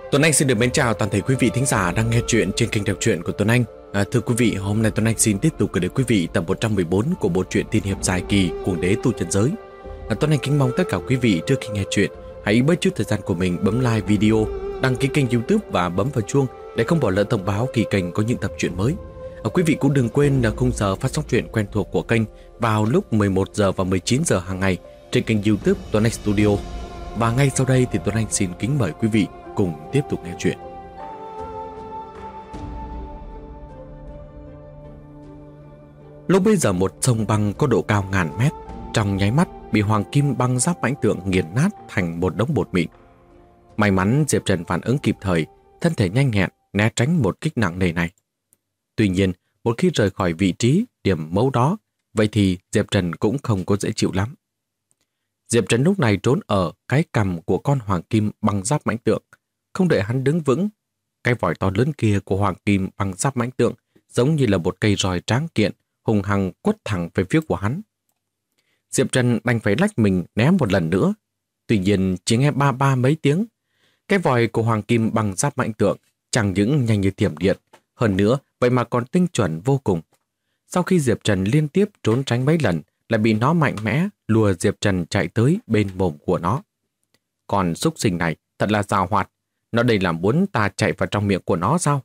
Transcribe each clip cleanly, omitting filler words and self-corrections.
Tuấn Anh xin được mến chào toàn thể quý vị thính giả đang nghe chuyện trên kênh đọc truyện của Tuấn Anh. Thưa quý vị, hôm nay Tuấn Anh xin tiếp tục gửi đến quý vị tập 114 của bộ truyện tiên hiệp dài kỳ Cuồng đế tu chân giới. Tuấn Anh kính mong tất cả quý vị trước khi nghe chuyện hãy bớt chút thời gian của mình bấm like video, đăng ký kênh YouTube và bấm vào chuông để không bỏ lỡ thông báo khi kênh có những tập truyện mới. Quý vị cũng đừng quên là khung giờ phát sóng truyện quen thuộc của kênh vào lúc 11 giờ và 19 giờ hàng ngày trên kênh YouTube Tuấn Anh Studio. Và ngay sau đây thì Tuấn Anh xin kính mời quý vị cùng tiếp tục nghe chuyện. Lúc bây giờ một sông băng có độ cao ngàn mét trong nháy mắt bị hoàng kim băng giáp mãnh tượng nghiền nát thành một đống bột mịn. May mắn Diệp Trần phản ứng kịp thời, thân thể nhanh nhẹn né tránh một kích nặng nề này. Tuy nhiên, một khi rời khỏi vị trí điểm mấu đó, vậy thì Diệp Trần cũng không có dễ chịu lắm. Diệp Trần lúc này trốn ở cái cằm của con hoàng kim băng giáp mãnh tượng. Không đợi hắn đứng vững, cái vòi to lớn kia của hoàng kim băng giáp mãnh tượng giống như là một cây roi tráng kiện, hùng hăng quất thẳng về phía của hắn. Diệp Trần đành phải lách mình né một lần nữa. Tuy nhiên chỉ nghe ba ba mấy tiếng, cái vòi của hoàng kim băng giáp mãnh tượng chẳng những nhanh như thiểm điện, hơn nữa vậy mà còn tinh chuẩn vô cùng. Sau khi Diệp Trần liên tiếp trốn tránh mấy lần, lại bị nó mạnh mẽ lùa Diệp Trần chạy tới bên mồm của nó. Còn xúc sinh này thật là giàu hoạt, nó đây là muốn ta chạy vào trong miệng của nó sao?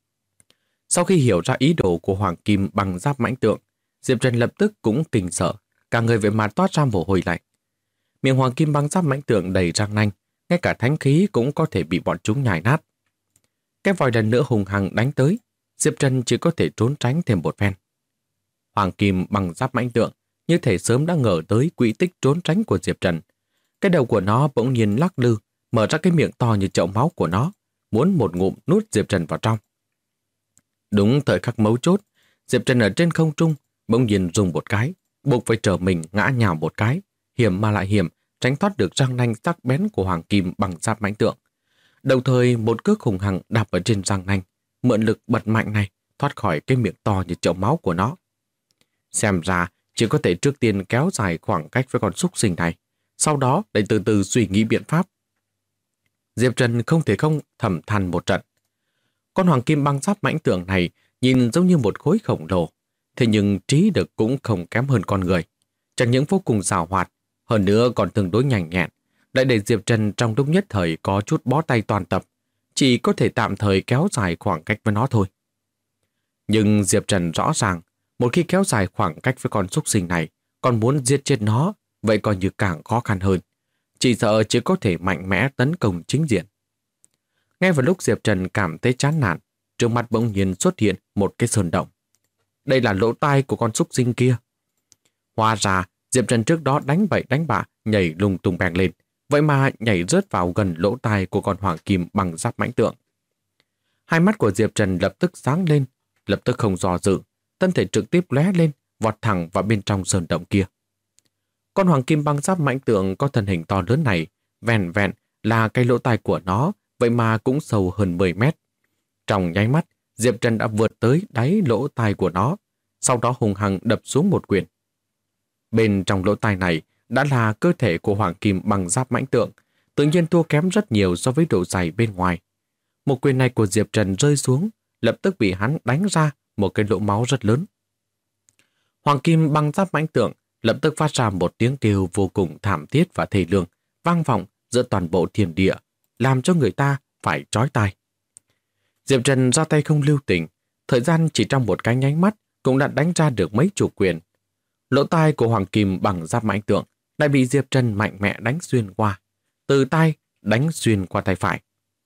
Sau khi hiểu ra ý đồ của hoàng kim băng giáp mãnh tượng, Diệp Trần lập tức cũng kinh sợ, cả người về mặt toát ra mồ hôi lạnh. Miệng hoàng kim băng giáp mãnh tượng đầy răng nanh, ngay cả thánh khí cũng có thể bị bọn chúng nhai nát. Cái vòi lần nữa hùng hăng đánh tới, Diệp Trần chỉ có thể trốn tránh thêm một phen. Hoàng kim băng giáp mãnh tượng như thể sớm đã ngờ tới quỹ tích trốn tránh của Diệp Trần. Cái đầu của nó bỗng nhiên lắc lư, mở ra cái miệng to như chậu máu của nó, muốn một ngụm nuốt Diệp Trần vào trong. Đúng thời khắc mấu chốt, Diệp Trần ở trên không trung bỗng nhiên dùng một cái, buộc phải trở mình ngã nhào một cái, hiểm mà lại hiểm, tránh thoát được răng nanh sắc bén của hoàng kim bằng giáp mãnh tượng. Đồng thời một cước hùng hăng đạp ở trên răng nanh, mượn lực bật mạnh này thoát khỏi cái miệng to như chậu máu của nó. Xem ra chỉ có thể trước tiên kéo dài khoảng cách với con súc sinh này, sau đó lại từ từ suy nghĩ biện pháp. Diệp Trần không thể không thầm than một trận. Con hoàng kim băng giáp mãnh tượng này nhìn giống như một khối khổng lồ, thế nhưng trí lực cũng không kém hơn con người. Chẳng những vô cùng giàu hoạt, hơn nữa còn tương đối nhanh nhẹn, lại để Diệp Trần trong lúc nhất thời có chút bó tay toàn tập, chỉ có thể tạm thời kéo dài khoảng cách với nó thôi. Nhưng Diệp Trần rõ ràng, một khi kéo dài khoảng cách với con súc sinh này, còn muốn giết chết nó, vậy coi như càng khó khăn hơn. Chỉ sợ chỉ có thể mạnh mẽ tấn công chính diện. Ngay vào lúc Diệp Trần cảm thấy chán nản, trước mặt bỗng nhiên xuất hiện một cái sơn động. Đây là lỗ tai của con súc sinh kia. Hóa ra, Diệp Trần trước đó đánh bậy đánh bạ, nhảy lung tung beng lên, vậy mà nhảy rớt vào gần lỗ tai của con hoàng kim bằng giáp mãnh tượng. Hai mắt của Diệp Trần lập tức sáng lên, lập tức không do dự, thân thể trực tiếp lóe lên, vọt thẳng vào bên trong sơn động kia. Con hoàng kim băng giáp mãnh tượng có thân hình to lớn này, vẹn vẹn là cái lỗ tai của nó, vậy mà cũng sâu hơn 10 mét. Trong nháy mắt, Diệp Trần đã vượt tới đáy lỗ tai của nó, sau đó hùng hăng đập xuống một quyền. Bên trong lỗ tai này đã là cơ thể của hoàng kim băng giáp mãnh tượng, tự nhiên thua kém rất nhiều so với độ dày bên ngoài. Một quyền này của Diệp Trần rơi xuống, lập tức bị hắn đánh ra một cái lỗ máu rất lớn. Hoàng kim băng giáp mãnh tượng lập tức phát ra một tiếng kêu vô cùng thảm thiết và thê lương, vang vọng giữa toàn bộ thiên địa, làm cho người ta phải chói tai. Diệp Trần ra tay không lưu tình, thời gian chỉ trong một cái nháy mắt cũng đã đánh ra được mấy chục quyền. Lỗ tai của hoàng kim bằng giáp mãnh tượng lại bị Diệp Trần mạnh mẽ đánh xuyên qua, từ tay đánh xuyên qua tay phải.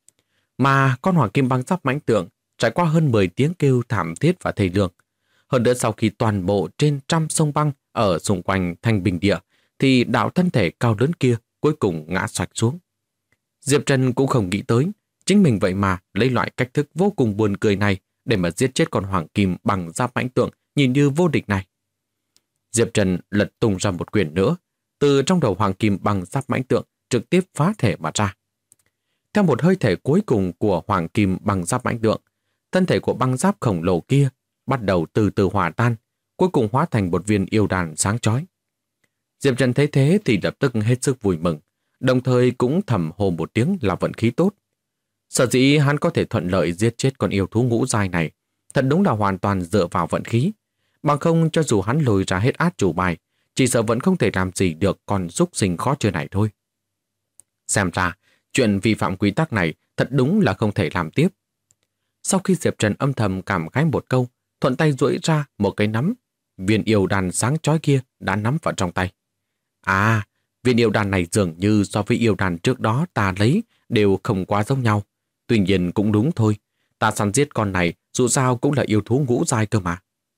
Mà con hoàng kim băng giáp mãnh tượng trải qua hơn 10 tiếng kêu thảm thiết và thê lương. Hơn nữa sau khi toàn bộ trên trăm sông băng ở xung quanh Thanh Bình Địa thì đạo thân thể cao lớn kia cuối cùng ngã sạch xuống. Diệp Trần cũng không nghĩ tới chính mình vậy mà lấy loại cách thức vô cùng buồn cười này để mà giết chết con hoàng kim bằng giáp mãnh tượng nhìn như vô địch này. Diệp Trần lật tung ra một quyền nữa, từ trong đầu hoàng kim bằng giáp mãnh tượng trực tiếp phá thể mà ra. Theo một hơi thể cuối cùng của hoàng kim bằng giáp mãnh tượng, thân thể của băng giáp khổng lồ kia bắt đầu từ từ hòa tan, cuối cùng hóa thành một viên yêu đàn sáng chói. Diệp Trần thấy thế thì lập tức hết sức vui mừng, đồng thời cũng thầm hô một tiếng là vận khí tốt. Sở dĩ hắn có thể thuận lợi giết chết con yêu thú ngũ giai này, thật đúng là hoàn toàn dựa vào vận khí. Bằng không cho dù hắn lôi ra hết át chủ bài, chỉ sợ vẫn không thể làm gì được con súc sinh khó chơi này thôi. Xem ra, chuyện vi phạm quy tắc này thật đúng là không thể làm tiếp. Sau khi Diệp Trần âm thầm cảm khái một câu, thuận tay duỗi ra một cái nắm, viên yêu đan sáng chói kia đã nắm vào trong tay. À, viên yêu đan này dường như so với yêu đan trước đó ta lấy đều không quá giống nhau. Tuy nhiên cũng đúng thôi, ta săn giết con này dù sao cũng là yêu thú ngũ giai cơ mà.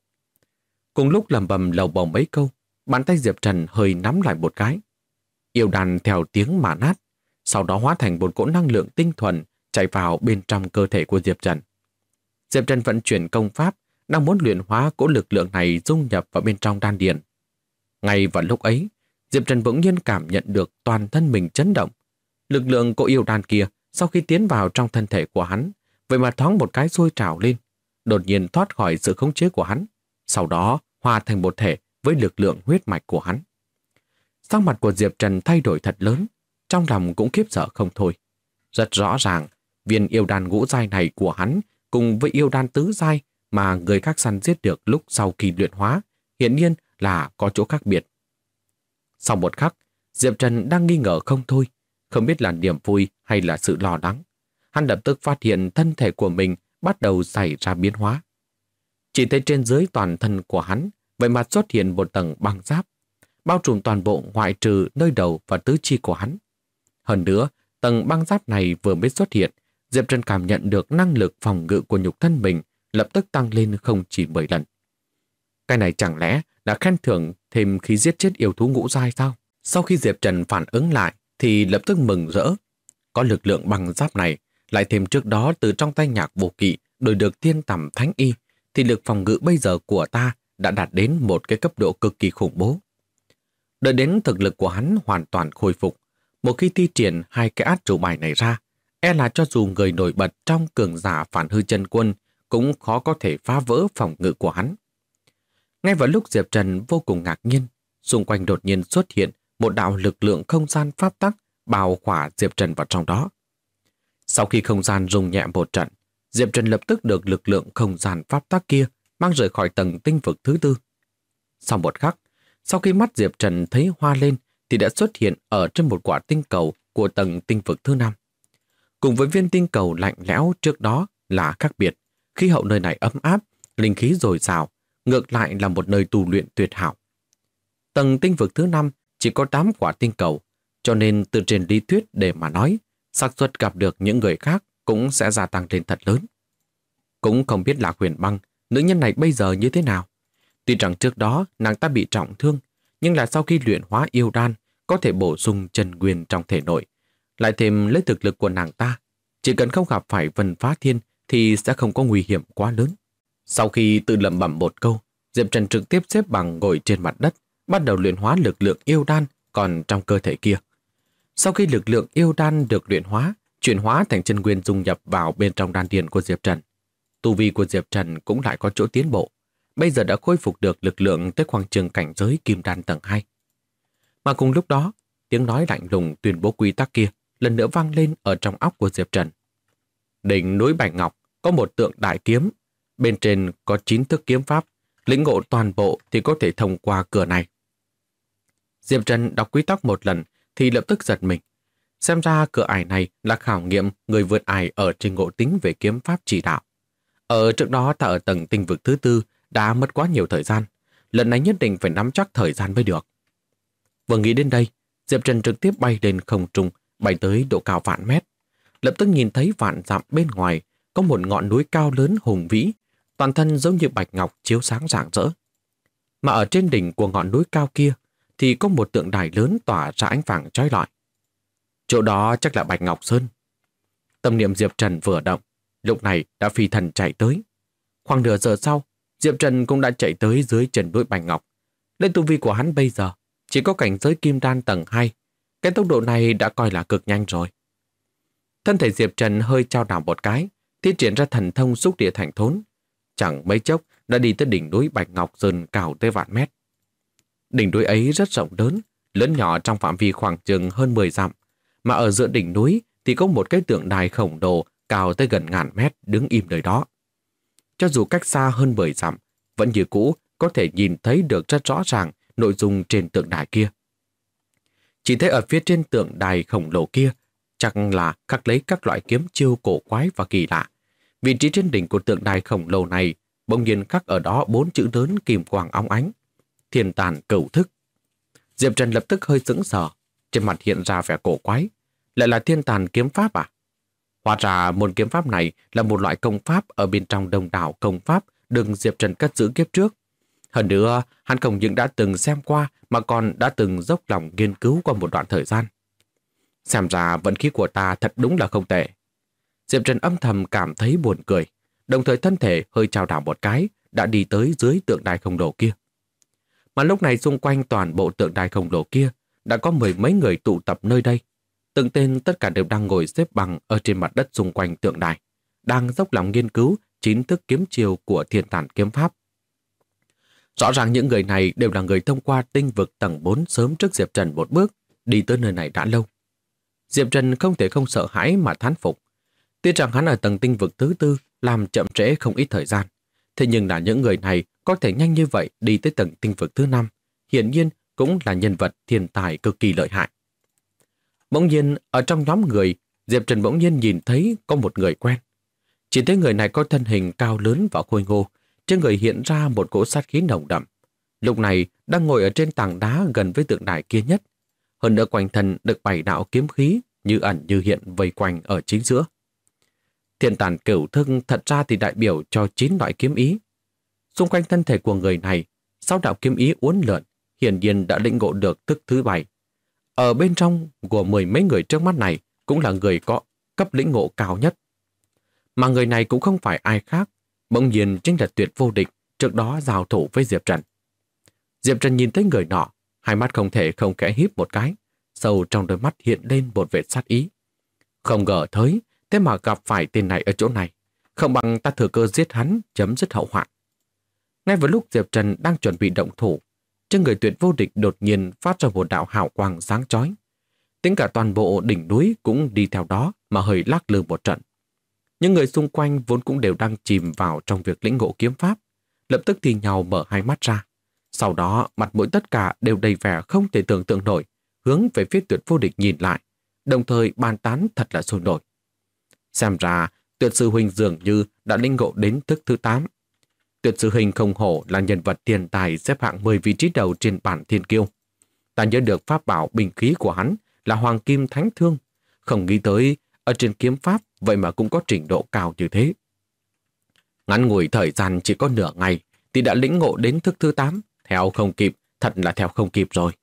Cùng lúc lẩm bẩm lầu bầu mấy câu, bàn tay Diệp Trần hơi nắm lại một cái. Yêu đan theo tiếng mà nát, sau đó hóa thành một cỗ năng lượng tinh thuần chạy vào bên trong cơ thể của Diệp Trần. Diệp Trần vận chuyển công pháp, đang muốn luyện hóa cỗ lực lượng này dung nhập vào bên trong đan điền. Ngay vào lúc ấy, Diệp Trần bỗng nhiên cảm nhận được toàn thân mình chấn động. Lực lượng cỗ yêu đan kia sau khi tiến vào trong thân thể của hắn, vậy mà thoáng một cái sôi trào lên, đột nhiên thoát khỏi sự khống chế của hắn, sau đó hòa thành một thể với lực lượng huyết mạch của hắn. Sắc mặt của Diệp Trần thay đổi thật lớn, trong lòng cũng khiếp sợ không thôi. Rất rõ ràng, viên yêu đan ngũ giai này của hắn cùng với yêu đan tứ giai mà người khác săn giết được lúc sau khi luyện hóa, hiển nhiên là có chỗ khác biệt. Sau một khắc, Diệp Trần đang nghi ngờ không thôi, không biết là niềm vui hay là sự lo lắng. Hắn lập tức phát hiện thân thể của mình bắt đầu xảy ra biến hóa. Chỉ thấy trên dưới toàn thân của hắn, vậy mà xuất hiện một tầng băng giáp, bao trùm toàn bộ ngoại trừ nơi đầu và tứ chi của hắn. Hơn nữa, tầng băng giáp này vừa mới xuất hiện, Diệp Trần cảm nhận được năng lực phòng ngự của nhục thân mình lập tức tăng lên không chỉ 10 lần. Cái này chẳng lẽ là khen thưởng thêm khi giết chết yêu thú ngũ giai sao? Sau khi Diệp Trần phản ứng lại thì lập tức mừng rỡ. Có lực lượng băng giáp này, lại thêm trước đó từ trong tay Nhạc Vô Kỵ đổi được thiên tầm thánh y, thì lực phòng ngự bây giờ của ta đã đạt đến một cái cấp độ cực kỳ khủng bố. Đợi đến thực lực của hắn hoàn toàn khôi phục, một khi thi triển hai cái át chủ bài này ra, e là cho dù người nổi bật trong cường giả Phản Hư Chân Quân cũng khó có thể phá vỡ phòng ngự của hắn. Ngay vào lúc Diệp Trần vô cùng ngạc nhiên, xung quanh đột nhiên xuất hiện một đạo lực lượng không gian pháp tắc bao khỏa Diệp Trần vào trong đó. Sau khi không gian rung nhẹ một trận, Diệp Trần lập tức được lực lượng không gian pháp tắc kia mang rời khỏi tầng tinh vực thứ tư. Sau một khắc, sau khi mắt Diệp Trần thấy hoa lên thì đã xuất hiện ở trên một quả tinh cầu của tầng tinh vực thứ 5. Cùng với viên tinh cầu lạnh lẽo trước đó là khác biệt, khí hậu nơi này ấm áp, linh khí dồi dào, ngược lại là một nơi tu luyện tuyệt hảo. Tầng tinh vực thứ 5 chỉ có 8 quả tinh cầu, cho nên từ trên lý thuyết để mà nói, xác suất gặp được những người khác cũng sẽ gia tăng lên thật lớn. Cũng không biết là Huyền Băng, nữ nhân này bây giờ như thế nào. Tuy rằng trước đó nàng ta bị trọng thương, nhưng là sau khi luyện hóa yêu đan, có thể bổ sung chân nguyên trong thể nội. Lại thêm lấy thực lực của nàng ta, chỉ cần không gặp phải Vân Phá Thiên thì sẽ không có nguy hiểm quá lớn. Sau khi tự lẩm bẩm một câu, Diệp Trần trực tiếp xếp bằng ngồi trên mặt đất, bắt đầu luyện hóa lực lượng yêu đan còn trong cơ thể kia. Sau khi lực lượng yêu đan được luyện hóa, chuyển hóa thành chân nguyên dung nhập vào bên trong đan điền của Diệp Trần, tu vi của Diệp Trần cũng lại có chỗ tiến bộ. Bây giờ đã khôi phục được lực lượng tới khoảng trường cảnh giới kim đan tầng 2. Mà cùng lúc đó, tiếng nói lạnh lùng tuyên bố quy tắc kia lần nữa vang lên ở trong óc của Diệp Trần. Đỉnh núi Bạch Ngọc có một tượng đại kiếm, bên trên có 9 thức kiếm pháp, lĩnh ngộ toàn bộ thì có thể thông qua cửa này. Diệp Trần đọc quy tắc một lần thì lập tức giật mình. Xem ra cửa ải này là khảo nghiệm người vượt ải ở trên ngộ tính về kiếm pháp chỉ đạo. Ở trước đó ta ở tầng tinh vực thứ tư đã mất quá nhiều thời gian, lần này nhất định phải nắm chắc thời gian mới được. Vừa nghĩ đến đây, Diệp Trần trực tiếp bay lên không trung, bay tới độ cao vạn mét. Lập tức nhìn thấy vạn dặm bên ngoài có một ngọn núi cao lớn hùng vĩ, toàn thân giống như bạch ngọc chiếu sáng rạng rỡ. Mà ở trên đỉnh của ngọn núi cao kia thì có một tượng đài lớn tỏa ra ánh vàng chói lọi. Chỗ đó chắc là Bạch Ngọc Sơn. Tâm niệm Diệp Trần vừa động, lúc này đã phi thần chạy tới. Khoảng nửa giờ sau, Diệp Trần cũng đã chạy tới dưới chân núi Bạch Ngọc. Lên tu vi của hắn bây giờ chỉ có cảnh giới kim đan tầng 2. Cái tốc độ này đã coi là cực nhanh rồi. Thân thể Diệp Trần hơi chao đảo một cái, thi triển ra thần thông xúc địa thành thốn. Chẳng mấy chốc đã đi tới đỉnh núi Bạch Ngọc Sơn cao tới vạn mét. Đỉnh núi ấy rất rộng lớn nhỏ trong phạm vi khoảng chừng hơn 10 dặm, mà ở giữa đỉnh núi thì có một cái tượng đài khổng lồ cao tới gần ngàn mét đứng im nơi đó. Cho dù cách xa hơn 10 dặm, vẫn như cũ có thể nhìn thấy được rất rõ ràng nội dung trên tượng đài kia. Chỉ thấy ở phía trên tượng đài khổng lồ kia chắc là khắc lấy các loại kiếm chiêu cổ quái và kỳ lạ. Vị trí trên đỉnh của tượng đài khổng lồ này bỗng nhiên khắc ở đó 4 chữ lớn kim quang óng ánh: Thiên Tàn Cửu Thức. Diệp Trần lập tức hơi sững sờ, trên mặt hiện ra vẻ cổ quái. Lại là Thiên Tàn kiếm pháp à? Hóa ra môn kiếm pháp này là một loại công pháp ở bên trong đông đảo công pháp được Diệp Trần cất giữ kiếp trước. Hơn nữa, hắn không những đã từng xem qua mà còn đã từng dốc lòng nghiên cứu qua một đoạn thời gian. Xem ra vận khí của ta thật đúng là không tệ. Diệp Trần âm thầm cảm thấy buồn cười, đồng thời thân thể hơi chao đảo một cái, đã đi tới dưới tượng đài khổng lồ kia. Mà lúc này xung quanh toàn bộ tượng đài khổng lồ kia đã có 10 mấy người tụ tập nơi đây. Từng tên tất cả đều đang ngồi xếp bằng ở trên mặt đất xung quanh tượng đài, đang dốc lòng nghiên cứu 9 thức kiếm chiêu của Thiên Tàn kiếm pháp. Rõ ràng những người này đều là người thông qua tinh vực tầng 4 sớm trước Diệp Trần một bước, đi tới nơi này đã lâu. Diệp Trần không thể không sợ hãi mà thán phục. Tuy rằng hắn ở tầng tinh vực thứ 4 làm chậm trễ không ít thời gian, thế nhưng là những người này có thể nhanh như vậy đi tới tầng tinh vực thứ 5, hiển nhiên cũng là nhân vật thiên tài cực kỳ lợi hại. Bỗng nhiên, ở trong nhóm người, Diệp Trần bỗng nhiên nhìn thấy có một người quen. Chỉ thấy người này có thân hình cao lớn và khôi ngô, trên người hiện ra một cỗ sát khí nồng đậm. Lúc này đang ngồi ở trên tảng đá gần với tượng đài kia nhất. Hơn nữa quanh thân được 7 đạo kiếm khí như ẩn như hiện vây quanh ở chính giữa. Thiên Tàn Cửu Thức thật ra thì đại biểu cho 9 loại kiếm ý. Xung quanh thân thể của người này, 6 đạo kiếm ý uốn lượn, hiển nhiên đã lĩnh ngộ được thức thứ 7. Ở bên trong của 10 mấy người trước mắt này cũng là người có cấp lĩnh ngộ cao nhất. Mà người này cũng không phải ai khác, bỗng nhiên chính là Tuyệt Vô Địch trước đó giao thủ với Diệp Trần. Diệp Trần nhìn thấy người nọ, hai mắt không thể không khẽ híp một cái, sâu trong đôi mắt hiện lên một vệt sát ý. Không ngờ tới, thế mà gặp phải tên này ở chỗ này, không bằng ta thừa cơ giết hắn, chấm dứt hậu hoạn. Ngay vào lúc Diệp Trần đang chuẩn bị động thủ, trên người Tuyệt Vô Địch đột nhiên phát ra một đạo hào quang sáng chói. Tính cả toàn bộ đỉnh núi cũng đi theo đó mà hơi lắc lư một trận. Những người xung quanh vốn cũng đều đang chìm vào trong việc lĩnh ngộ kiếm pháp, lập tức thì nhau mở hai mắt ra. Sau đó mặt mũi tất cả đều đầy vẻ không thể tưởng tượng nổi, hướng về phía Tuyệt Vô Địch nhìn lại, đồng thời bàn tán thật là sôi nổi. Xem ra Tuyệt Sư Huynh dường như đã lĩnh ngộ đến thức thứ 8. Tuyệt Sư Huynh không hổ là nhân vật tiền tài xếp hạng 10 vị trí đầu trên bảng thiên kiêu. Ta nhớ được pháp bảo binh khí của hắn là Hoàng Kim Thánh Thương, không nghĩ tới ở trên kiếm pháp vậy mà cũng có trình độ cao như thế. Ngắn ngủi thời gian chỉ có nửa ngày thì đã lĩnh ngộ đến thức thứ 8, theo không kịp, thật là theo không kịp rồi.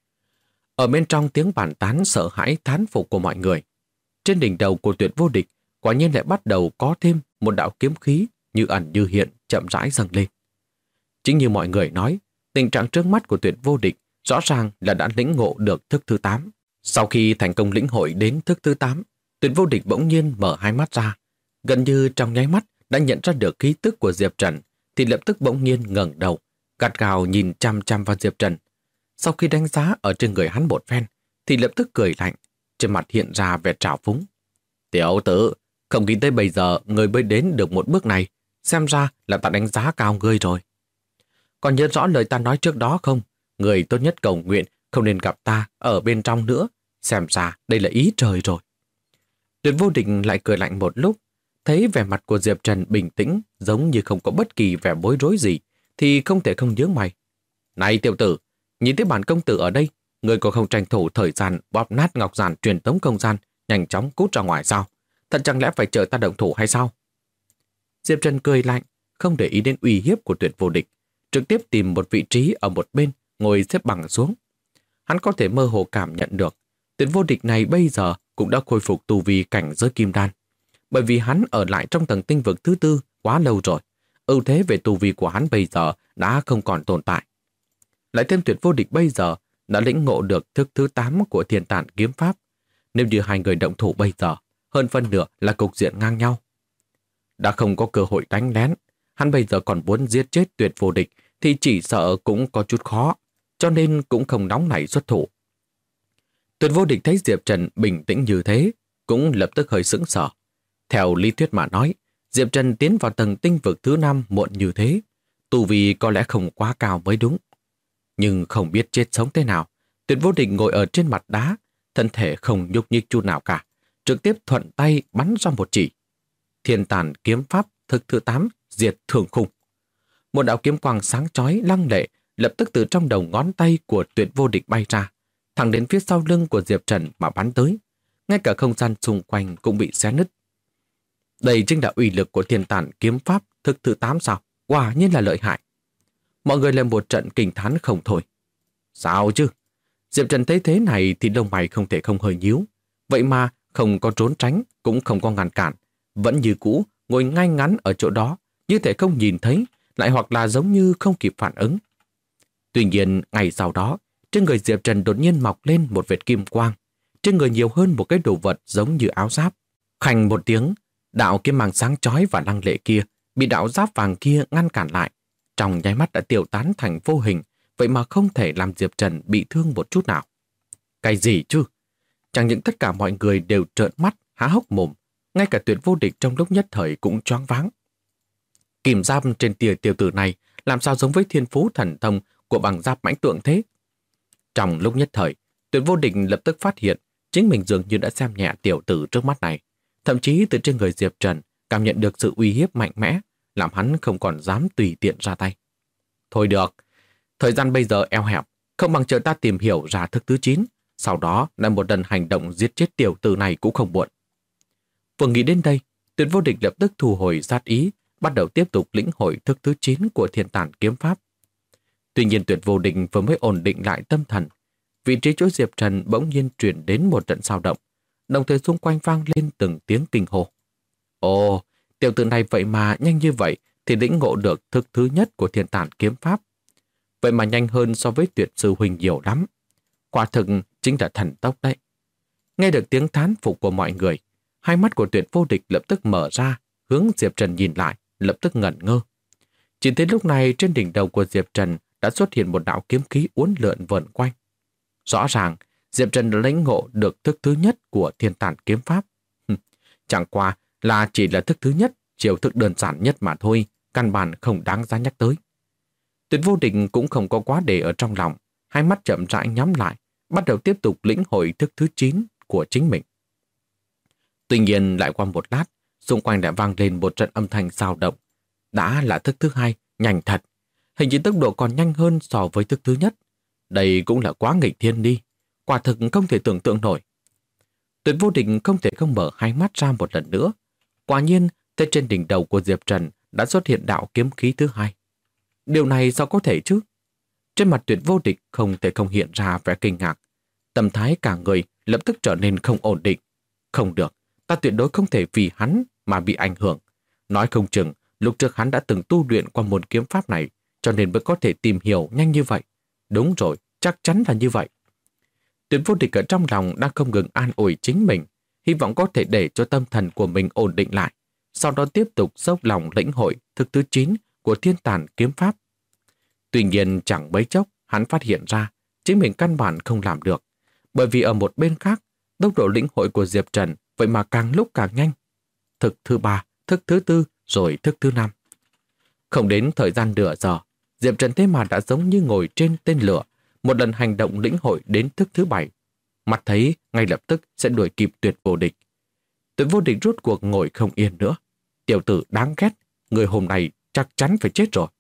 Ở bên trong tiếng bàn tán sợ hãi thán phục của mọi người, trên đỉnh đầu của Tuyệt Vô Địch quả nhiên lại bắt đầu có thêm một đạo kiếm khí như ẩn như hiện chậm rãi dâng lên. Chính như mọi người nói, tình trạng trước mắt của Tuyệt Vô Địch rõ ràng là đã lĩnh ngộ được thức thứ 8. Sau khi thành công lĩnh hội đến thức thứ 8, Tuyệt Vô Địch bỗng nhiên mở hai mắt ra, gần như trong nháy mắt đã nhận ra được khí tức của Diệp Trần, thì lập tức bỗng nhiên ngẩng đầu, gắt gao nhìn chăm chăm vào Diệp Trần. Sau khi đánh giá ở trên người hắn một phen, thì lập tức cười lạnh, trên mặt hiện ra vẻ trào phúng. Tiểu tử, không nghĩ tới bây giờ người mới đến được một bước này, xem ra là ta đánh giá cao ngươi rồi. Còn nhớ rõ lời ta nói trước đó không? Người tốt nhất cầu nguyện không nên gặp ta ở bên trong nữa, xem ra đây là ý trời rồi. Tuyệt Vô Địch lại cười lạnh một lúc, thấy vẻ mặt của Diệp Trần bình tĩnh, giống như không có bất kỳ vẻ bối rối gì, thì không thể không nhướng mày. Này tiểu tử, nhìn thấy bản công tử ở đây, người còn không tranh thủ thời gian bóp nát ngọc giản truyền tống không gian, nhanh chóng cút ra ngoài sao? Thật chẳng lẽ phải chờ ta động thủ hay sao? Diệp Trần cười lạnh, không để ý đến uy hiếp của Tuyệt Vô Địch, trực tiếp tìm một vị trí ở một bên, ngồi xếp bằng xuống. Hắn có thể mơ hồ cảm nhận được, Tuyệt Vô Địch này bây giờ cũng đã khôi phục tu vi cảnh giới kim đan. Bởi vì hắn ở lại trong tầng tinh vực thứ 4 quá lâu rồi, ưu thế về tu vi của hắn bây giờ đã không còn tồn tại. Lại thêm Tuyệt Vô Địch bây giờ đã lĩnh ngộ được thức thứ 8 của Thiên Tàn kiếm pháp. Nếu như hai người động thủ bây giờ, hơn phân nửa là cục diện ngang nhau. Đã không có cơ hội đánh lén, hắn bây giờ còn muốn giết chết Tuyệt Vô Địch thì chỉ sợ cũng có chút khó, cho nên cũng không nóng nảy xuất thủ. Tuyệt Vô Địch thấy Diệp Trần bình tĩnh như thế, cũng lập tức hơi sững sờ. Theo lý thuyết mà nói, Diệp Trần tiến vào tầng tinh vực thứ 5 muộn như thế, tu vi có lẽ không quá cao mới đúng. Nhưng không biết chết sống thế nào, Tuyệt Vô Địch ngồi ở trên mặt đá, thân thể không nhúc nhích chút nào cả, trực tiếp thuận tay bắn ra một chỉ. Thiên Tàn kiếm pháp thức thứ 8, diệt thường khung. Một đạo kiếm quang sáng chói lăng lệ lập tức từ trong đầu ngón tay của Tuyệt Vô Địch bay ra, thẳng đến phía sau lưng của Diệp Trần mà bắn tới. Ngay cả không gian xung quanh cũng bị xé nứt. Đây chính là uy lực của Thiên Tàn kiếm pháp thức thứ 8 sao? Quả nhiên là lợi hại. Mọi người lên một trận kinh thán không thôi. Sao chứ? Diệp Trần thấy thế này thì lông mày không thể không hơi nhíu. Vậy mà không có trốn tránh, cũng không có ngăn cản. Vẫn như cũ, ngồi ngay ngắn ở chỗ đó, như thể không nhìn thấy, lại hoặc là giống như không kịp phản ứng. Tuy nhiên, ngày sau đó, trên người Diệp Trần đột nhiên mọc lên một vệt kim quang. Trên người nhiều hơn một cái đồ vật giống như áo giáp. Khành một tiếng, đạo kiếm mang sáng chói và lăng lệ kia bị đạo giáp vàng kia ngăn cản lại. Trong nháy mắt đã tiêu tán thành vô hình, vậy mà không thể làm Diệp Trần bị thương một chút nào. Cái gì chứ? Chẳng những tất cả mọi người đều trợn mắt, há hốc mồm, ngay cả Tuyệt Vô Địch trong lúc nhất thời cũng choáng váng. Kìm giáp trên tia tiểu tử này làm sao giống với thiên phú thần thông của bằng giáp mãnh tượng thế? Trong lúc nhất thời, Tuyệt Vô Địch lập tức phát hiện chính mình dường như đã xem nhẹ tiểu tử trước mắt này. Thậm chí từ trên người Diệp Trần cảm nhận được sự uy hiếp mạnh mẽ, làm hắn không còn dám tùy tiện ra tay. Thôi được, thời gian bây giờ eo hẹp, không bằng chờ ta tìm hiểu ra thức thứ 9, sau đó lại một lần hành động giết chết tiểu tử này cũng không muộn. Vừa nghĩ đến đây, Tuyệt Vô Địch lập tức thu hồi sát ý, bắt đầu tiếp tục lĩnh hội thức thứ 9 của Thiên Tàn kiếm pháp. Tuy nhiên Tuyệt Vô Địch vừa mới ổn định lại tâm thần, vị trí chỗ Diệp Trần bỗng nhiên chuyển đến một trận sao động, đồng thời xung quanh vang lên từng tiếng kinh hô. Ồ, tiểu tử này vậy mà nhanh như vậy thì lĩnh ngộ được thức thứ nhất của Thiên Tàn kiếm pháp. Vậy mà nhanh hơn so với Tuyệt sư huynh nhiều lắm. Quả thực chính là thần tốc đấy. Nghe được tiếng thán phục của mọi người, hai mắt của Tuyệt Vô Địch lập tức mở ra, hướng Diệp Trần nhìn lại, lập tức ngẩn ngơ. Chỉ tới lúc này trên đỉnh đầu của Diệp Trần đã xuất hiện một đạo kiếm khí uốn lượn vờn quanh. Rõ ràng, Diệp Trần đã lĩnh ngộ được thức thứ nhất của Thiên Tàn kiếm pháp. Chẳng qua là chỉ là thức thứ nhất, chiêu thức đơn giản nhất mà thôi, căn bản không đáng giá nhắc tới. Tuyệt Vô Địch cũng không có quá để ở trong lòng, hai mắt chậm rãi nhắm lại, bắt đầu tiếp tục lĩnh hội thức thứ 9 của chính mình. Tuy nhiên lại qua một lát, xung quanh đã vang lên một trận âm thanh xao động. Đã là thức thứ 2, nhanh thật. Hình như tốc độ còn nhanh hơn so với thức thứ nhất. Đây cũng là quá nghịch thiên đi. Quả thực không thể tưởng tượng nổi. Tuyệt Vô Địch không thể không mở hai mắt ra một lần nữa. Quả nhiên, tới trên đỉnh đầu của Diệp Trần đã xuất hiện đạo kiếm khí thứ 2. Điều này sao có thể chứ? Trên mặt Tuyệt Vô Địch không thể không hiện ra vẻ kinh ngạc. Tâm thái cả người lập tức trở nên không ổn định. Không được, ta tuyệt đối không thể vì hắn mà bị ảnh hưởng. Nói không chừng, lúc trước hắn đã từng tu luyện qua môn kiếm pháp này, cho nên mới có thể tìm hiểu nhanh như vậy. Đúng rồi, chắc chắn là như vậy. Tuyệt Vô Địch ở trong lòng đang không ngừng an ủi chính mình, hy vọng có thể để cho tâm thần của mình ổn định lại, sau đó tiếp tục dốc lòng lĩnh hội thức thứ 9 của Thiên Tàn kiếm pháp. Tuy nhiên chẳng mấy chốc, hắn phát hiện ra chính mình căn bản không làm được, bởi vì ở một bên khác, tốc độ lĩnh hội của Diệp Trần vậy mà càng lúc càng nhanh. Thức thứ 3, thức thứ 4, rồi thức thứ 5. Không đến thời gian nửa giờ, Diệp Trần thế mà đã giống như ngồi trên tên lửa, một lần hành động lĩnh hội đến thức thứ 7. Mặt thấy ngay lập tức sẽ đuổi kịp Tuyệt Vô Địch. Tuyệt Vô Địch rút cuộc ngồi không yên nữa. Tiểu tử đáng ghét, người hôm nay chắc chắn phải chết rồi.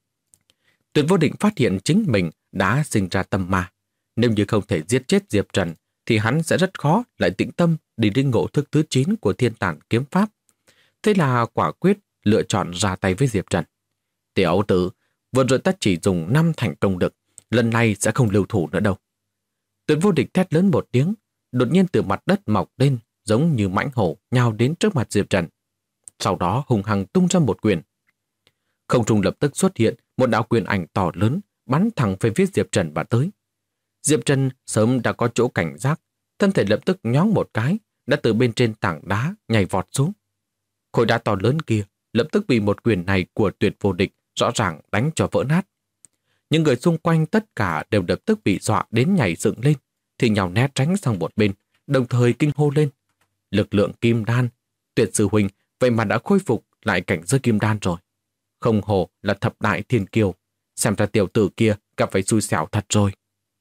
Tuyệt Vô Địch phát hiện chính mình đã sinh ra tâm ma. Nếu như không thể giết chết Diệp Trần, thì hắn sẽ rất khó lại tĩnh tâm đi lĩnh ngộ thức thứ 9 của Thiên Tàn kiếm pháp. Thế là quả quyết lựa chọn ra tay với Diệp Trần. Tiểu tử, vừa rồi ta chỉ dùng 5 thành công lực, lần này sẽ không lưu thủ nữa đâu. Tuyệt Vô Địch thét lớn một tiếng, đột nhiên từ mặt đất mọc lên, giống như mãnh hổ nhào đến trước mặt Diệp Trần. Sau đó hùng hăng tung ra một quyền. Không trung lập tức xuất hiện một đạo quyền ảnh to lớn, bắn thẳng về phía Diệp Trần và tới. Diệp Trần sớm đã có chỗ cảnh giác, thân thể lập tức nhón một cái, đã từ bên trên tảng đá nhảy vọt xuống. Khối đá to lớn kia lập tức bị một quyền này của Tuyệt Vô Địch rõ ràng đánh cho vỡ nát. Những người xung quanh tất cả đều lập tức bị dọa đến nhảy dựng lên, thì nhào né tránh sang một bên, đồng thời kinh hô lên. Lực lượng kim đan, Tuyệt sư huynh vậy mà đã khôi phục lại cảnh giới kim đan rồi. Không hồ là thập đại thiên kiêu, xem ra tiểu tử kia gặp phải xui xẻo thật rồi.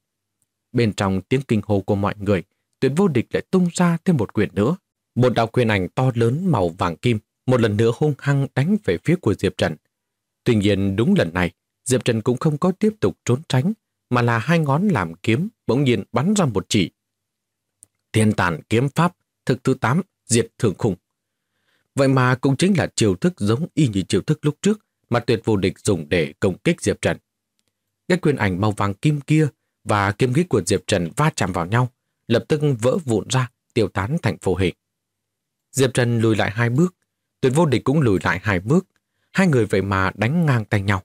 Bên trong tiếng kinh hô của mọi người, Tuyệt Vô Địch lại tung ra thêm một quyền nữa. Một đạo quyền ảnh to lớn màu vàng kim một lần nữa hung hăng đánh về phía của Diệp Trần. Tuy nhiên đúng lần này, Diệp Trần cũng không có tiếp tục trốn tránh, mà là hai ngón làm kiếm bỗng nhiên bắn ra một chỉ. Thiên Tản kiếm pháp, thực thứ 8, diệt thường khủng. Vậy mà cũng chính là chiêu thức giống y như chiêu thức lúc trước mà Tuyệt Vô Địch dùng để công kích Diệp Trần. Cái quyền ảnh màu vàng kim kia và kiếm khí của Diệp Trần va chạm vào nhau, lập tức vỡ vụn ra, tiêu tán thành vô hình. Diệp Trần lùi lại 2 bước, Tuyệt Vô Địch cũng lùi lại 2 bước, hai người vậy mà đánh ngang tay nhau.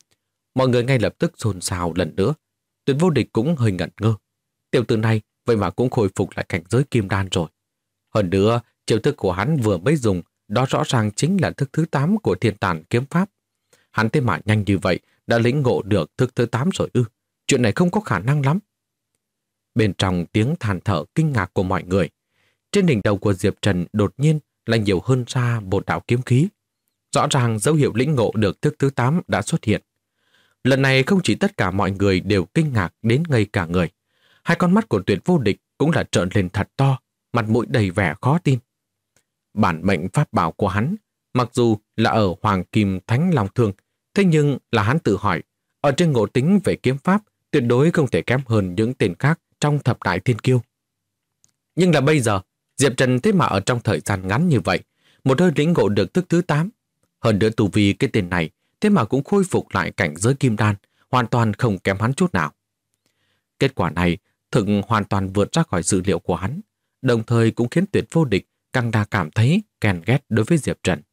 Mọi người ngay lập tức xôn xao lần nữa, Tuyệt Vô Địch cũng hơi ngẩn ngơ. Tiểu tử này vậy mà cũng khôi phục lại cảnh giới kim đan rồi. Hơn nữa, chiêu thức của hắn vừa mới dùng, đó rõ ràng chính là thức thứ 8 của Thiên Tản kiếm pháp. Hắn thế mà nhanh như vậy đã lĩnh ngộ được thức thứ 8 rồi ư? Chuyện này không có khả năng lắm. Bên trong tiếng than thở kinh ngạc của mọi người, trên đỉnh đầu của Diệp Trần đột nhiên lại nhiều hơn ra một đạo kiếm khí. Rõ ràng dấu hiệu lĩnh ngộ được thức thứ 8 đã xuất hiện. Lần này không chỉ tất cả mọi người đều kinh ngạc đến ngây cả người. Hai con mắt của Tuyệt Vô Địch cũng là trợn lên thật to, mặt mũi đầy vẻ khó tin. Bản mệnh pháp bảo của hắn, mặc dù là ở Hoàng Kim Thánh Long Thương, thế nhưng là hắn tự hỏi, ở trên ngộ tính về kiếm pháp tuyệt đối không thể kém hơn những tên khác trong thập đại thiên kiêu. Nhưng là bây giờ, Diệp Trần thế mà ở trong thời gian ngắn như vậy, một hơi lĩnh ngộ được thức thứ 8. Hơn nữa tu vi cái tên này, thế mà cũng khôi phục lại cảnh giới kim đan, hoàn toàn không kém hắn chút nào. Kết quả này thực hoàn toàn vượt ra khỏi dự liệu của hắn, đồng thời cũng khiến Tuyệt Vô Địch càng đa cảm thấy ghen ghét đối với Diệp Trần.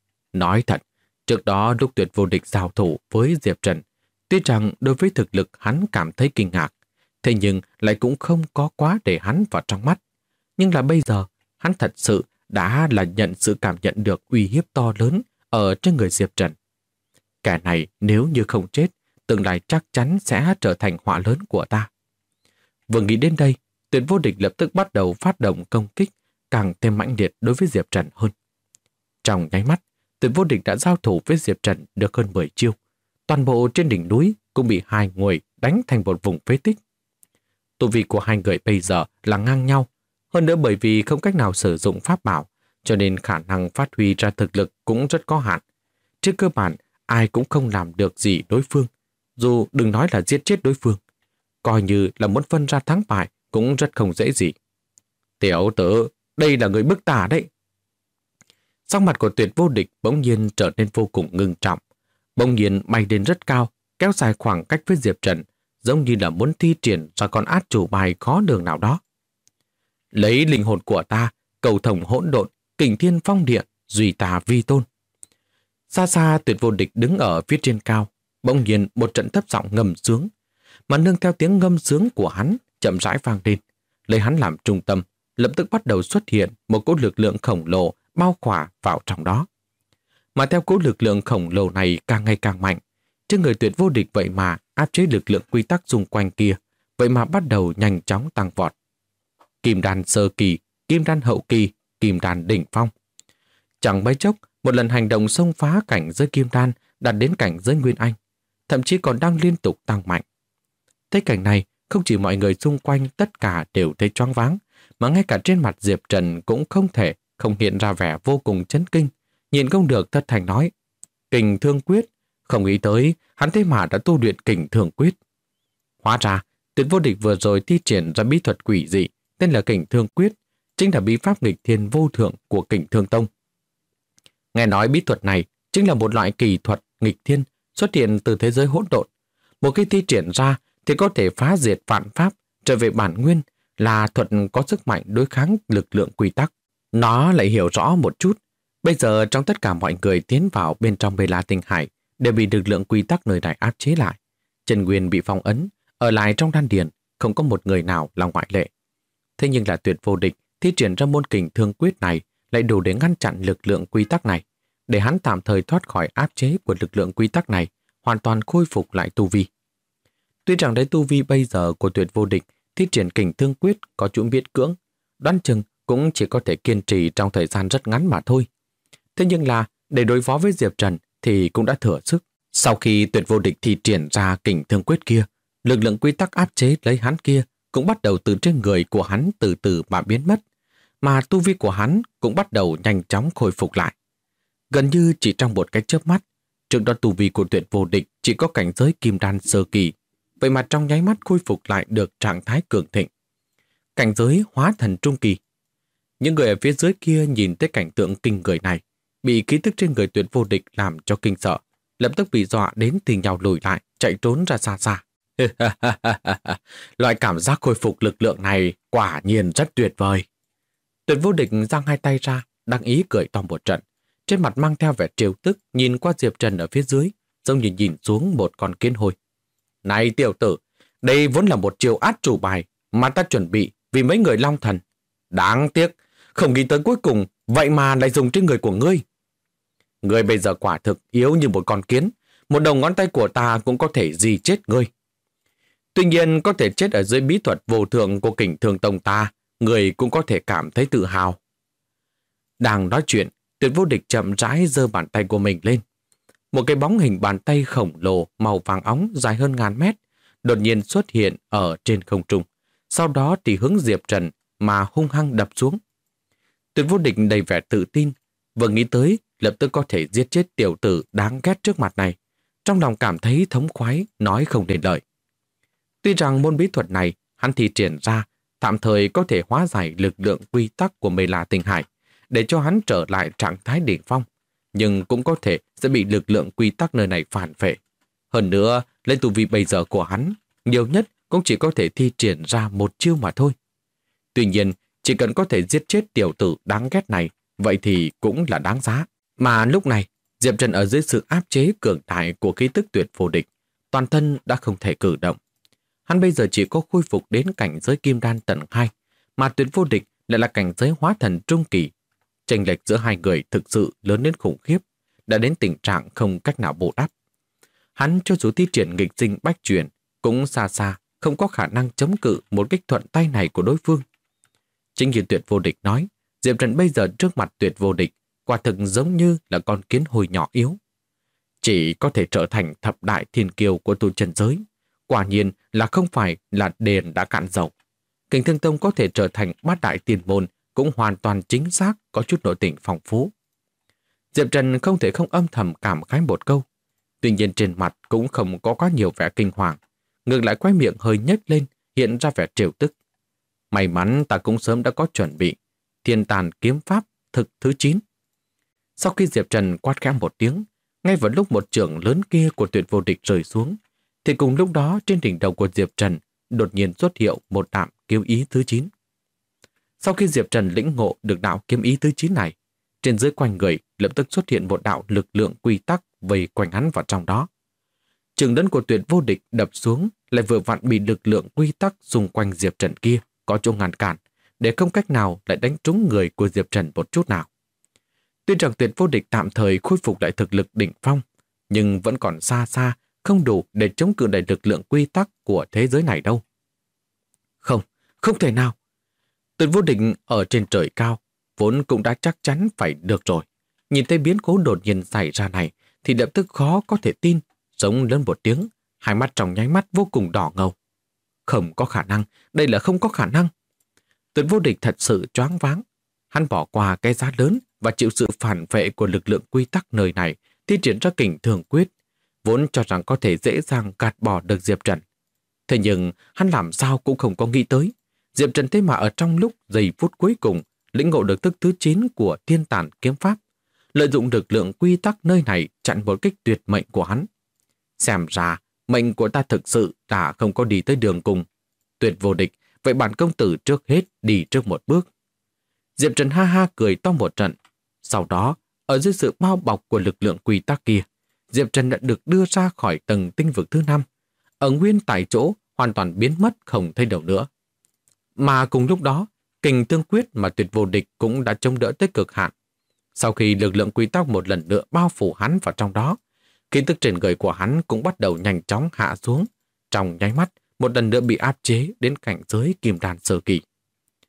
Nói thật, trước đó lúc Tuyệt Vô Địch giao thủ với Diệp Trần, tuy rằng đối với thực lực hắn cảm thấy kinh ngạc, thế nhưng lại cũng không có quá để hắn vào trong mắt. Nhưng là bây giờ, hắn thật sự đã là nhận sự cảm nhận được uy hiếp to lớn ở trên người Diệp Trần. Kẻ này nếu như không chết, tương lai chắc chắn sẽ trở thành họa lớn của ta. Vừa nghĩ đến đây, Tuyệt Vô Địch lập tức bắt đầu phát động công kích càng thêm mãnh liệt đối với Diệp Trần hơn. Trong nháy mắt, Tuyệt Vô Địch đã giao thủ với Diệp Trần được hơn 10 chiêu. Toàn bộ trên đỉnh núi cũng bị hai người đánh thành một vùng phế tích. Tu vi của hai người bây giờ là ngang nhau, hơn nữa bởi vì không cách nào sử dụng pháp bảo, cho nên khả năng phát huy ra thực lực cũng rất có hạn. Trên cơ bản, ai cũng không làm được gì đối phương, dù đừng nói là giết chết đối phương. Coi như là muốn phân ra thắng bại cũng rất không dễ gì. Tiểu tử, đây là người bức tả đấy. Sắc mặt của Tuyệt Vô Địch bỗng nhiên trở nên vô cùng ngưng trọng. Bỗng nhiên bay đến rất cao, kéo dài khoảng cách với Diệp Trần, giống như là muốn thi triển ra con át chủ bài khó đường nào đó. Lấy linh hồn của ta, cầu thông hỗn độn, kình thiên phong địa, duy ta vi tôn. Xa xa Tuyệt Vô Địch đứng ở phía trên cao, bỗng nhiên một trận thấp giọng ngâm sướng, mà nương theo tiếng ngâm sướng của hắn chậm rãi vang lên, lấy hắn làm trung tâm, lập tức bắt đầu xuất hiện một cỗ lực lượng khổng lồ bao khỏa vào trong đó. Mà theo cỗ lực lượng khổng lồ này càng ngày càng mạnh, trên người Tuyệt Vô Địch vậy mà áp chế lực lượng quy tắc xung quanh kia, vậy mà bắt đầu nhanh chóng tăng vọt. Kim đan sơ kỳ, kim đan hậu kỳ, kim đan đỉnh phong. Chẳng mấy chốc, một lần hành động xông phá cảnh giới kim đan đạt đến cảnh giới nguyên anh, thậm chí còn đang liên tục tăng mạnh. Thấy cảnh này, không chỉ mọi người xung quanh tất cả đều thấy choáng váng, mà ngay cả trên mặt Diệp Trần cũng không thể không hiện ra vẻ vô cùng chấn kinh, nhìn không được thất thành nói: Kình Thương Quyết, không nghĩ tới hắn thế mà đã tu luyện Kình Thương Quyết. Hóa ra, Tuyệt Vô Địch vừa rồi thi triển ra bí thuật quỷ dị tên là Kình Thương Quyết, chính là bí pháp nghịch thiên vô thượng của Kình Thương Tông. Nghe nói bí thuật này chính là một loại kỳ thuật nghịch thiên xuất hiện từ thế giới hỗn độn. Một khi thi triển ra thì có thể phá diệt vạn pháp, trở về bản nguyên, là thuật có sức mạnh đối kháng lực lượng quy tắc. Nó lại hiểu rõ một chút. Bây giờ trong tất cả mọi người tiến vào bên trong Bê La Tinh Hải đều bị lực lượng quy tắc nơi này áp chế lại. Chân nguyên bị phong ấn, ở lại trong đan điền, không có một người nào là ngoại lệ. Thế nhưng là Tuyệt Vô Địch thi triển ra môn Kình Thương Quyết này lại đủ để ngăn chặn lực lượng quy tắc này, để hắn tạm thời thoát khỏi áp chế của lực lượng quy tắc này, hoàn toàn khôi phục lại tu vi. Tuy rằng đấy tu vi bây giờ của Tuyệt Vô Địch thi triển Kình Thương Quyết có chút miễn cưỡng, đoán chừng cũng chỉ có thể kiên trì trong thời gian rất ngắn mà thôi. Thế nhưng là để đối phó với Diệp Trần thì cũng đã thừa sức. Sau khi Tuyệt Vô Địch thi triển ra kình thương quyết kia, lực lượng quy tắc áp chế lấy hắn kia cũng bắt đầu từ trên người của hắn từ từ mà biến mất, mà tu vi của hắn cũng bắt đầu nhanh chóng khôi phục lại. Gần như chỉ trong một cái chớp mắt, trước đó tu vi của Tuyệt Vô Địch chỉ có cảnh giới kim đan sơ kỳ, vậy mà trong nháy mắt khôi phục lại được trạng thái cường thịnh. Cảnh giới hóa thần trung kỳ. Những người ở phía dưới kia nhìn thấy cảnh tượng kinh người này, bị khí tức trên người Tuyệt Vô Địch làm cho kinh sợ, lập tức bị dọa đến thì nhào lùi lại, chạy trốn ra xa xa. Loại cảm giác khôi phục lực lượng này quả nhiên rất tuyệt vời. Tuyệt Vô Địch giang hai tay ra, đắc ý cười to một trận, trên mặt mang theo vẻ trêu tức, nhìn qua Diệp Trần ở phía dưới, giống như nhìn xuống một con kiến hôi. Này tiểu tử, đây vốn là một chiêu át chủ bài mà ta chuẩn bị vì mấy người Long Thần. Đáng tiếc, không nghĩ tới cuối cùng, vậy mà lại dùng trên người của ngươi. Ngươi bây giờ quả thực yếu như một con kiến, một đầu ngón tay của ta cũng có thể dì chết ngươi. Tuy nhiên có thể chết ở dưới bí thuật vô thượng của Kình Thương Tông ta, ngươi cũng có thể cảm thấy tự hào. Đang nói chuyện, Tuyệt Vô Địch chậm rãi giơ bàn tay của mình lên. Một cái bóng hình bàn tay khổng lồ màu vàng óng dài hơn ngàn mét đột nhiên xuất hiện ở trên không trung. Sau đó thì hướng Diệp Trần mà hung hăng đập xuống. Tuyệt Vô Địch đầy vẻ tự tin, vừa nghĩ tới lập tức có thể giết chết tiểu tử đáng ghét trước mặt này. Trong lòng cảm thấy thống khoái, nói không nên lời. Tuy rằng môn bí thuật này hắn thi triển ra tạm thời có thể hóa giải lực lượng quy tắc của Mê La Tinh Hải để cho hắn trở lại trạng thái đỉnh phong, nhưng cũng có thể sẽ bị lực lượng quy tắc nơi này phản phệ. Hơn nữa, lấy tu vi bây giờ của hắn, nhiều nhất cũng chỉ có thể thi triển ra một chiêu mà thôi. Tuy nhiên, chỉ cần có thể giết chết tiểu tử đáng ghét này, vậy thì cũng là đáng giá. Mà lúc này, Diệp Trần ở dưới sự áp chế cường đại của khí tức Tuyệt Vô Địch, toàn thân đã không thể cử động. Hắn bây giờ chỉ có khôi phục đến cảnh giới kim đan tận 2, mà Tuyệt Vô Địch lại là cảnh giới hóa thần trung kỳ. Chênh lệch giữa hai người thực sự lớn đến khủng khiếp, đã đến tình trạng không cách nào bù đắp. Hắn cho dù thi triển nghịch sinh bách chuyển, cũng xa xa không có khả năng chống cự một kích thuận tay này của đối phương. Chính như Tuyệt Vô Địch nói, Diệp Trần bây giờ trước mặt Tuyệt Vô Địch quả thực giống như là con kiến hôi nhỏ yếu. Chỉ có thể trở thành thập đại thiên kiêu của tu chân giới. Quả nhiên là không phải là đèn đã cạn dầu. Kình Thương Tông có thể trở thành bát đại tiền môn cũng hoàn toàn chính xác, có chút nội tình phong phú. Diệp Trần không thể không âm thầm cảm khái một câu. Tuy nhiên trên mặt cũng không có quá nhiều vẻ kinh hoàng. Ngược lại khóe miệng hơi nhếch lên, hiện ra vẻ trêu tức. May mắn ta cũng sớm đã có chuẩn bị. Thiên Tàn Kiếm Pháp thực thứ 9. Sau khi Diệp Trần quát khẽ một tiếng, ngay vào lúc một chưởng lớn kia của Tuyệt Vô Địch rơi xuống, thì cùng lúc đó trên đỉnh đầu của Diệp Trần đột nhiên xuất hiện một đạo kiếm ý thứ 9. Sau khi Diệp Trần lĩnh ngộ được đạo kiếm ý thứ 9 này, trên dưới quanh người lập tức xuất hiện một đạo lực lượng quy tắc vây quanh hắn vào trong đó. Chưởng lớn của Tuyệt Vô Địch đập xuống lại vừa vặn bị lực lượng quy tắc xung quanh Diệp Trần kia có chỗ ngăn cản, để không cách nào lại đánh trúng người của Diệp Trần một chút nào. Tuy rằng Tuyệt Vô Địch tạm thời khôi phục lại thực lực đỉnh phong, nhưng vẫn còn xa xa, không đủ để chống cự lại lực lượng quy tắc của thế giới này đâu. Không, không thể nào. Tuyệt Vô Địch ở trên trời cao, vốn cũng đã chắc chắn phải được rồi. Nhìn thấy biến cố đột nhiên xảy ra này, thì lập tức khó có thể tin, giống lớn một tiếng, hai mắt trong nháy mắt vô cùng đỏ ngầu. Không có khả năng, đây là không có khả năng. Tuyệt Vô Địch thật sự choáng váng. Hắn bỏ qua cái giá lớn và chịu sự phản vệ của lực lượng quy tắc nơi này, thi triển ra Kình Thương Quyết, vốn cho rằng có thể dễ dàng gạt bỏ được Diệp Trần. Thế nhưng hắn làm sao cũng không có nghĩ tới, Diệp Trần thế mà ở trong lúc giây phút cuối cùng lĩnh ngộ được thức thứ 9 của Thiên Tàn Kiếm Pháp, lợi dụng lực lượng quy tắc nơi này chặn một kích tuyệt mệnh của hắn. Xem ra mệnh của ta thực sự đã không có đi tới đường cùng. Tuyệt Vô Địch, vậy bản công tử trước hết đi trước một bước. Diệp Trần ha ha cười to một trận. Sau đó, ở dưới sự bao bọc của lực lượng quy tắc kia, Diệp Trần đã được đưa ra khỏi tầng tinh vực thứ 5, ở nguyên tại chỗ hoàn toàn biến mất không thấy đâu nữa. Mà cùng lúc đó, Kình Thương Quyết mà Tuyệt Vô Địch cũng đã chống đỡ tới cực hạn. Sau khi lực lượng quy tắc một lần nữa bao phủ hắn vào trong đó, khí tức trên người của hắn cũng bắt đầu nhanh chóng hạ xuống, trong nháy mắt một lần nữa bị áp chế đến cảnh giới kim đan sơ kỳ.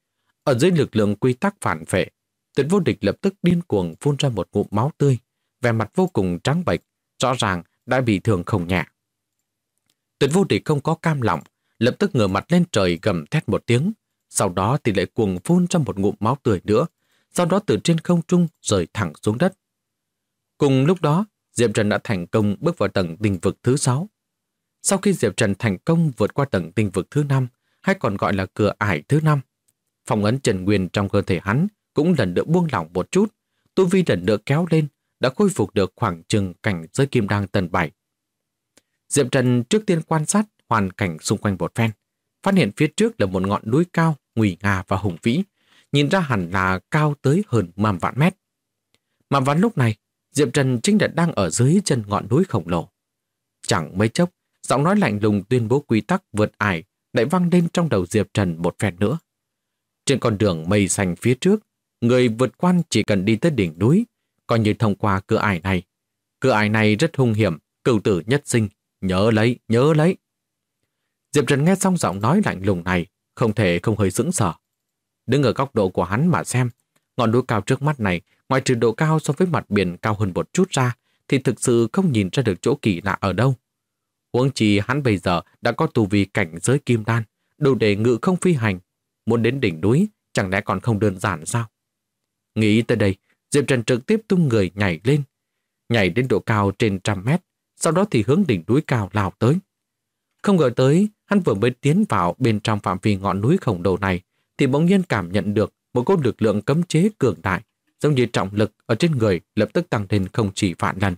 Ở dưới lực lượng quy tắc phản vệ, Tuyệt Vô Địch lập tức điên cuồng phun ra một ngụm máu tươi, vẻ mặt vô cùng trắng bệch, rõ ràng đã bị thương không nhẹ. Tuyệt Vô Địch không có cam lòng, lập tức ngửa mặt lên trời gầm thét một tiếng, sau đó thì lại cuồng phun ra một ngụm máu tươi nữa, sau đó từ trên không trung rơi thẳng xuống đất. Cùng lúc đó, Diệp Trần đã thành công bước vào tầng tinh vực thứ 6. Sau khi Diệp Trần thành công vượt qua tầng tinh vực thứ 5, hay còn gọi là cửa ải thứ 5, phong ấn Trần Nguyên trong cơ thể hắn cũng lần nữa buông lỏng một chút, tu vi lần nữa kéo lên, đã khôi phục được khoảng chừng cảnh giới kim đan tầng 7. Diệp Trần trước tiên quan sát hoàn cảnh xung quanh một phen, phát hiện phía trước là một ngọn núi cao, nguy nga và hùng vĩ, nhìn ra hẳn là cao tới hơn 10 vạn mét. Mà vào lúc này, Diệp Trần chính đang ở dưới chân ngọn núi khổng lồ. Chẳng mấy chốc, giọng nói lạnh lùng tuyên bố quy tắc vượt ải lại vang lên trong đầu Diệp Trần một phen nữa. Trên con đường mây xanh phía trước, người vượt quan chỉ cần đi tới đỉnh núi, coi như thông qua cửa ải này. Cửa ải này rất hung hiểm, cửu tử nhất sinh, nhớ lấy, nhớ lấy. Diệp Trần nghe xong giọng nói lạnh lùng này, không thể không hơi sững sờ. Đứng ở góc độ của hắn mà xem, ngọn núi cao trước mắt này, ngoài trừ độ cao so với mặt biển cao hơn một chút ra, thì thực sự không nhìn ra được chỗ kỳ lạ ở đâu. Huống chi hắn bây giờ đã có tu vi cảnh giới kim đan, đủ để ngự không phi hành. Muốn đến đỉnh núi, chẳng lẽ còn không đơn giản sao? Nghĩ tới đây, Diệp Trần trực tiếp tung người nhảy lên. Nhảy đến độ cao trên 100 mét, sau đó thì hướng đỉnh núi cao lao tới. Không ngờ tới, hắn vừa mới tiến vào bên trong phạm vi ngọn núi khổng lồ này, thì bỗng nhiên cảm nhận được một cỗ lực lượng cấm chế cường đại, giống như trọng lực ở trên người lập tức tăng lên không chỉ vạn lần.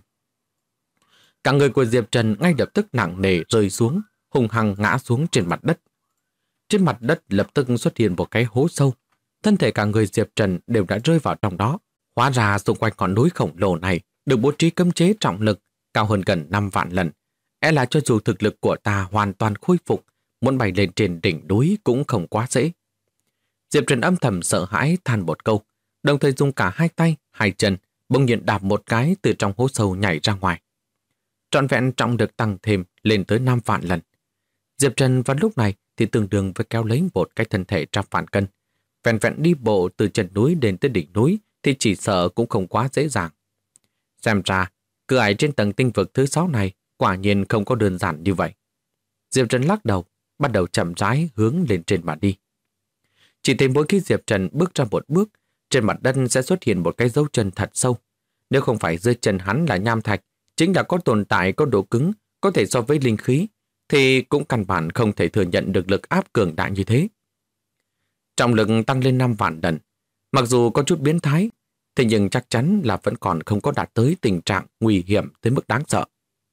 Cả người của Diệp Trần ngay lập tức nặng nề rơi xuống, hùng hăng ngã xuống trên mặt đất. Trên mặt đất lập tức xuất hiện một cái hố sâu. Thân thể cả người Diệp Trần đều đã rơi vào trong đó. Hóa ra xung quanh ngọn núi khổng lồ này được bố trí cấm chế trọng lực cao hơn gần 5 vạn lần. E là cho dù thực lực của ta hoàn toàn khôi phục, muốn bay lên trên đỉnh núi cũng không quá dễ. Diệp Trần âm thầm sợ hãi than một câu, đồng thời dùng cả hai tay, hai chân, bỗng nhiên đạp một cái từ trong hố sâu nhảy ra ngoài. Trọn vẹn trọng được tăng thêm lên tới 5 vạn lần. Diệp Trần vào lúc này thì tương đương với kéo lấy một cái thân thể 100 vạn cân. Vẹn vẹn đi bộ từ chân núi đến tới đỉnh núi thì chỉ sợ cũng không quá dễ dàng. Xem ra, cửa ải trên tầng tinh vực thứ 6 này quả nhiên không có đơn giản như vậy. Diệp Trần lắc đầu, bắt đầu chậm rãi hướng lên trên mà đi. Chỉ thấy mỗi khi Diệp Trần bước ra một bước, trên mặt đất sẽ xuất hiện một cái dấu chân thật sâu. Nếu không phải dưới chân hắn là nham thạch, chính là có tồn tại có độ cứng, có thể so với linh khí, thì cũng căn bản không thể thừa nhận được lực áp cường đại như thế. Trọng lực tăng lên 5 vạn lần, mặc dù có chút biến thái, thế nhưng chắc chắn là vẫn còn không có đạt tới tình trạng nguy hiểm tới mức đáng sợ.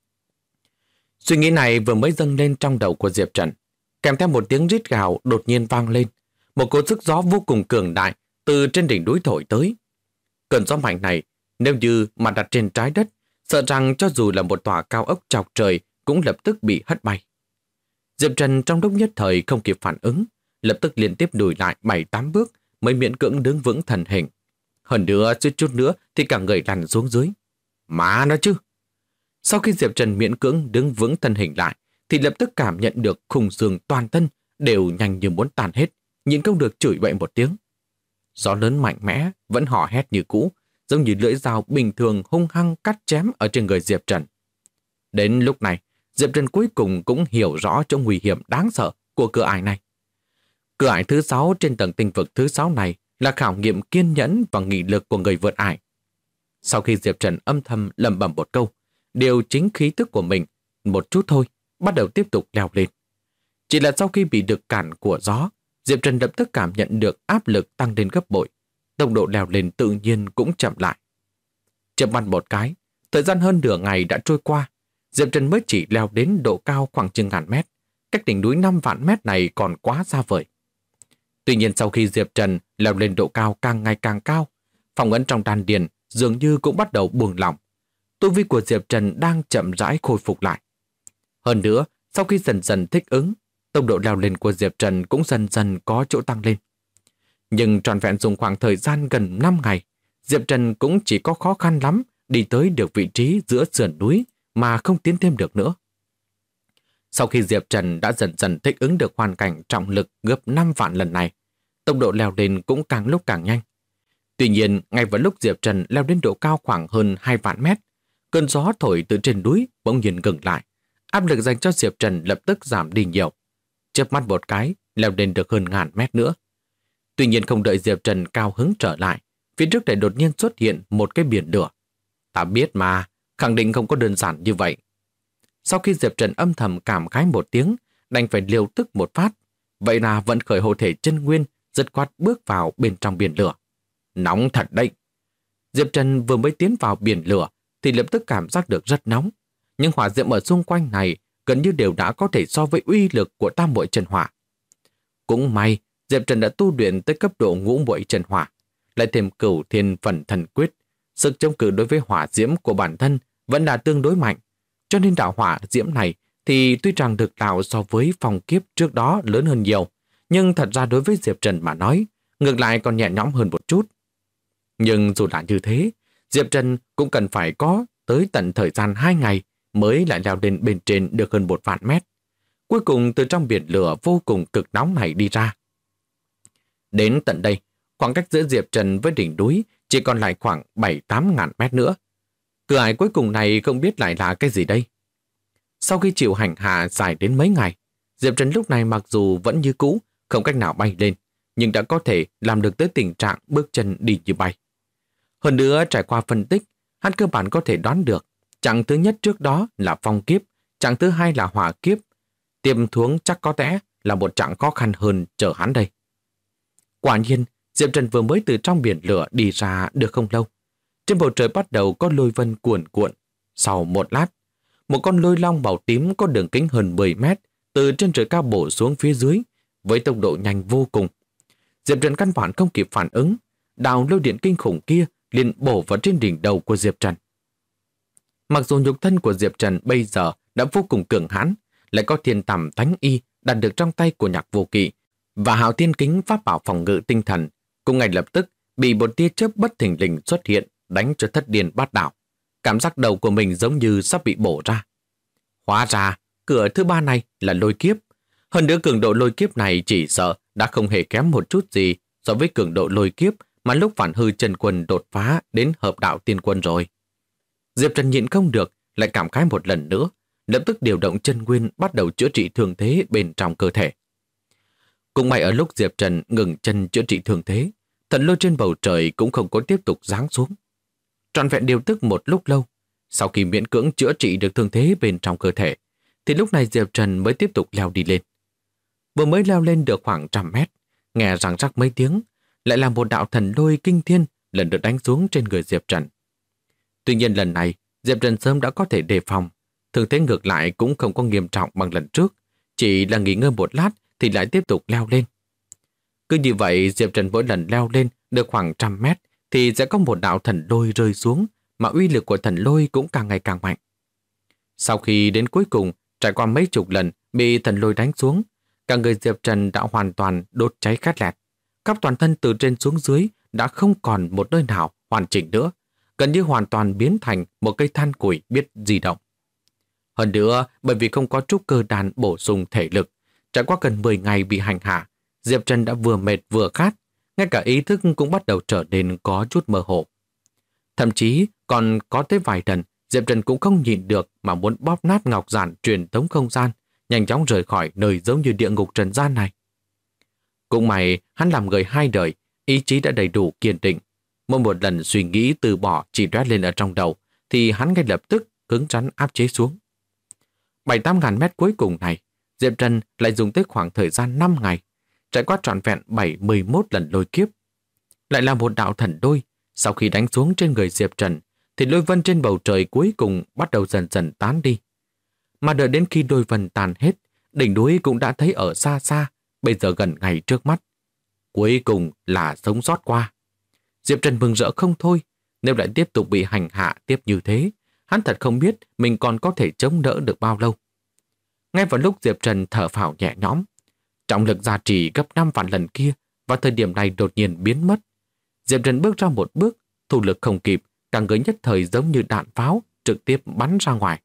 Suy nghĩ này vừa mới dâng lên trong đầu của Diệp Trần, kèm theo một tiếng rít gào đột nhiên vang lên, một cỗ sức gió vô cùng cường đại từ trên đỉnh núi thổi tới. Cơn gió mạnh này, nếu như mà đặt trên trái đất, sợ rằng cho dù là một tòa cao ốc chọc trời cũng lập tức bị hất bay. Diệp Trần trong lúc nhất thời không kịp phản ứng, lập tức liên tiếp lùi lại 7-8 bước mới miễn cưỡng đứng vững thần hình. Hơn nữa, suýt chút nữa thì cả người lăn xuống dưới. Má nó chứ! Sau khi Diệp Trần miễn cưỡng đứng vững thân hình lại, thì lập tức cảm nhận được khung xương toàn thân đều nhanh như muốn tàn hết, nhịn không được chửi bậy một tiếng. Gió lớn mạnh mẽ vẫn hò hét như cũ, giống như lưỡi dao bình thường hung hăng cắt chém ở trên người Diệp Trần. Đến lúc này, Diệp Trần cuối cùng cũng hiểu rõ chỗ nguy hiểm đáng sợ của cửa ải này. Cửa ải thứ 6 trên tầng tinh vực thứ 6 này là khảo nghiệm kiên nhẫn và nghị lực của người vượt ải. Sau khi Diệp Trần âm thầm lẩm bẩm một câu, điều chính khí tức của mình một chút thôi, bắt đầu tiếp tục leo lên. Chỉ là sau khi bị lực cản của gió, Diệp Trần lập tức cảm nhận được áp lực tăng lên gấp bội. Tốc độ leo lên tự nhiên cũng chậm lại. Chậm mắt một cái, thời gian hơn nửa ngày đã trôi qua, Diệp Trần mới chỉ leo đến độ cao khoảng chừng ngàn mét. Cách đỉnh núi 5 vạn mét này còn quá xa vời. Tuy nhiên sau khi Diệp Trần leo lên độ cao càng ngày càng cao, phong ấn trong đan điền dường như cũng bắt đầu buông lỏng. Tu vi của Diệp Trần đang chậm rãi khôi phục lại. Hơn nữa, sau khi dần dần thích ứng, tốc độ leo lên của Diệp Trần cũng dần dần có chỗ tăng lên. Nhưng trọn vẹn dùng khoảng thời gian gần 5 ngày, Diệp Trần cũng chỉ có khó khăn lắm đi tới được vị trí giữa sườn núi mà không tiến thêm được nữa. Sau khi Diệp Trần đã dần dần thích ứng được hoàn cảnh trọng lực gấp 5 vạn lần này, tốc độ leo lên cũng càng lúc càng nhanh. Tuy nhiên, ngay vào lúc Diệp Trần leo đến độ cao khoảng hơn 2 vạn mét, cơn gió thổi từ trên núi bỗng nhiên ngừng lại. Áp lực dành cho Diệp Trần lập tức giảm đi nhiều. Chớp mắt một cái, leo lên được hơn 1000 mét nữa. Tuy nhiên không đợi Diệp Trần cao hứng trở lại, phía trước lại đột nhiên xuất hiện một cái biển lửa. Ta biết mà, khẳng định không có đơn giản như vậy. Sau khi Diệp Trần âm thầm cảm khái một tiếng, đành phải liều tức một phát. Vậy là vận khởi hộ thể chân nguyên, dứt khoát bước vào bên trong biển lửa. Nóng thật đấy. Diệp Trần vừa mới tiến vào biển lửa thì lập tức cảm giác được rất nóng. Nhưng hỏa diệm ở xung quanh này gần như đều đã có thể so với uy lực của tam muội chân hỏa. Cũng may, Diệp Trần đã tu luyện tới cấp độ ngũ muội chân hỏa, lại thêm Cửu Thiên Phần Thần Quyết, sức chống cự đối với hỏa diễm của bản thân vẫn là tương đối mạnh, cho nên đạo hỏa diễm này thì tuy rằng được tạo so với phong kiếp trước đó lớn hơn nhiều, nhưng thật ra đối với Diệp Trần mà nói, ngược lại còn nhẹ nhõm hơn một chút. Nhưng dù là như thế, Diệp Trần cũng cần phải có tới tận thời gian 2 ngày mới lại leo lên bên trên được hơn 1 vạn mét. Cuối cùng từ trong biển lửa vô cùng cực nóng này đi ra. Đến tận đây, khoảng cách giữa Diệp Trần với đỉnh núi chỉ còn lại khoảng 7-8 ngàn mét nữa. Cửa ải cuối cùng này không biết lại là cái gì đây. Sau khi chịu hành hạ dài đến mấy ngày, Diệp Trần lúc này mặc dù vẫn như cũ, không cách nào bay lên, nhưng đã có thể làm được tới tình trạng bước chân đi như bay. Hơn nữa trải qua phân tích, hắn cơ bản có thể đoán được chặng thứ nhất trước đó là phong kiếp, chặng thứ hai là hỏa kiếp. Tiêm thuốc chắc có lẽ là một chặng khó khăn hơn chờ hắn đây. Quả nhiên, Diệp Trần vừa mới từ trong biển lửa đi ra được không lâu. Trên bầu trời bắt đầu có lôi vân cuồn cuộn. Sau một lát, một con lôi long màu tím có đường kính hơn 10 mét từ trên trời cao bổ xuống phía dưới với tốc độ nhanh vô cùng. Diệp Trần căn bản không kịp phản ứng, đạo lôi điện kinh khủng kia liền bổ vào trên đỉnh đầu của Diệp Trần. Mặc dù nhục thân của Diệp Trần bây giờ đã vô cùng cường hãn, lại có thiên tầm thánh y đạt được trong tay của Nhạc Vô Kỵ và hạo thiên kính pháp bảo phòng ngự tinh thần, cũng ngay lập tức bị một tia chớp bất thình lình xuất hiện đánh cho thất điên bát đảo. Cảm giác đầu của mình giống như sắp bị bổ ra. Hóa ra, cửa thứ ba này là lôi kiếp. Hơn nữa cường độ lôi kiếp này chỉ sợ đã không hề kém một chút gì so với cường độ lôi kiếp mà lúc Phản Hư Chân Quân đột phá đến hợp đạo tiên quân rồi. Diệp Trần nhịn không được, lại cảm khái một lần nữa, lập tức điều động chân nguyên bắt đầu chữa trị thương thế bên trong cơ thể. Cũng may ở lúc Diệp Trần ngừng chân chữa trị thương thế, thần lôi trên bầu trời cũng không có tiếp tục giáng xuống. Trọn vẹn điều tức một lúc lâu, sau khi miễn cưỡng chữa trị được thương thế bên trong cơ thể, thì lúc này Diệp Trần mới tiếp tục leo đi lên. Vừa mới leo lên được khoảng 100 mét, nghe răng rắc mấy tiếng, lại là một đạo thần lôi kinh thiên lần lượt đánh xuống trên người Diệp Trần. Tuy nhiên lần này, Diệp Trần sớm đã có thể đề phòng, thương thế ngược lại cũng không có nghiêm trọng bằng lần trước, chỉ là nghỉ ngơi một lát thì lại tiếp tục leo lên. Cứ như vậy, Diệp Trần mỗi lần leo lên được khoảng 100 mét thì sẽ có một đạo thần lôi rơi xuống, mà uy lực của thần lôi cũng càng ngày càng mạnh. Sau khi đến cuối cùng, trải qua mấy chục lần bị thần lôi đánh xuống, cả người Diệp Trần đã hoàn toàn đốt cháy khét lẹt. Khắp toàn thân từ trên xuống dưới đã không còn một nơi nào hoàn chỉnh nữa, gần như hoàn toàn biến thành một cây than củi biết di động. Hơn nữa, bởi vì không có trúc cơ đan bổ sung thể lực, trải qua gần 10 ngày bị hành hạ, Diệp Trần đã vừa mệt vừa khát, ngay cả ý thức cũng bắt đầu trở nên có chút mơ hồ. Thậm chí còn có tới vài lần, Diệp Trần cũng không nhịn được mà muốn bóp nát ngọc giản truyền tống không gian, nhanh chóng rời khỏi nơi giống như địa ngục trần gian này. Cũng may, hắn làm người 2 đời, ý chí đã đầy đủ kiên định. Mỗi một lần suy nghĩ từ bỏ chỉ đoét lên ở trong đầu, thì hắn ngay lập tức cứng rắn áp chế xuống. 7-8 ngàn mét cuối cùng này, Diệp Trần lại dùng tới khoảng thời gian 5 ngày, trải qua trọn vẹn 71 lần lôi kiếp. Lại là một đạo thần lôi, sau khi đánh xuống trên người Diệp Trần, thì lôi vân trên bầu trời cuối cùng bắt đầu dần dần tán đi. Mà đợi đến khi lôi vân tàn hết, đỉnh núi cũng đã thấy ở xa xa, bây giờ gần ngay trước mắt. Cuối cùng là sống sót qua. Diệp Trần mừng rỡ không thôi, nếu lại tiếp tục bị hành hạ tiếp như thế, hắn thật không biết mình còn có thể chống đỡ được bao lâu. Ngay vào lúc Diệp Trần thở phào nhẹ nhõm, trọng lực gia trì gấp 5 vạn lần kia vào thời điểm này đột nhiên biến mất. Diệp Trần bước ra một bước, thủ lực không kịp, cả người nhất thời giống như đạn pháo trực tiếp bắn ra ngoài.